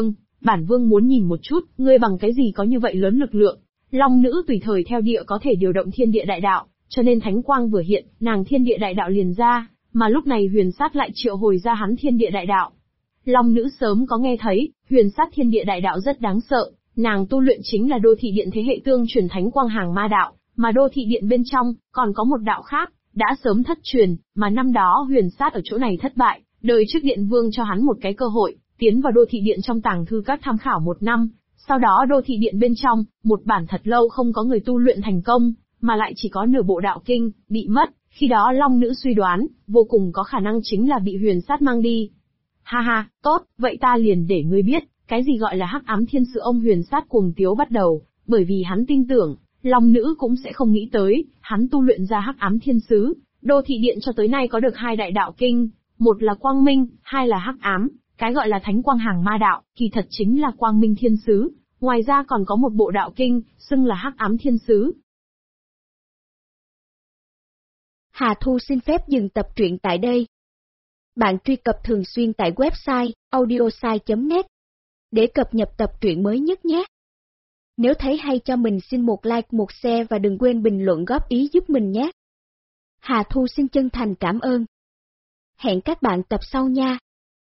bản vương muốn nhìn một chút, ngươi bằng cái gì có như vậy lớn lực lượng? Long Nữ tùy thời theo địa có thể điều động thiên địa đại đạo, cho nên Thánh Quang vừa hiện, nàng thiên địa đại đạo liền ra, mà lúc này Huyền Sát lại triệu hồi ra hắn thiên địa đại đạo. Long Nữ sớm có nghe thấy, Huyền Sát thiên địa đại đạo rất đáng sợ, nàng tu luyện chính là đô thị điện thế hệ tương truyền Thánh Quang Hàng Ma Đạo, mà đô thị điện bên trong, còn có một đạo khác, đã sớm thất truyền, mà năm đó Huyền Sát ở chỗ này thất bại, đời trước điện vương cho hắn một cái cơ hội, tiến vào đô thị điện trong tàng thư các tham khảo 1 năm, sau đó đô thị điện bên trong, một bản thật lâu không có người tu luyện thành công, mà lại chỉ có nửa bộ đạo kinh, bị mất, khi đó Long Nữ suy đoán, vô cùng có khả năng chính là bị Huyền Sát mang đi. Ha ha, tốt, vậy ta liền để ngươi biết, cái gì gọi là hắc ám thiên sự. Ông Huyền Sát cuồng tiếu bắt đầu, bởi vì hắn tin tưởng, Long Nữ cũng sẽ không nghĩ tới, hắn tu luyện ra hắc ám thiên sứ. Đô thị điện cho tới nay có được 2 đại đạo kinh, một là quang minh, 2 là hắc ám, cái gọi là Thánh Quang Hàng Ma Đạo, kỳ thật chính là quang minh thiên sứ, ngoài ra còn có một bộ đạo kinh, xưng là hắc ám thiên sứ. Hà Thu xin phép dừng tập truyện tại đây. Bạn truy cập thường xuyên tại website audiosai.net để cập nhật tập truyện mới nhất nhé. Nếu thấy hay cho mình xin một like, một share và đừng quên bình luận góp ý giúp mình nhé. Hà Thu xin chân thành cảm ơn. Hẹn các bạn tập sau nha.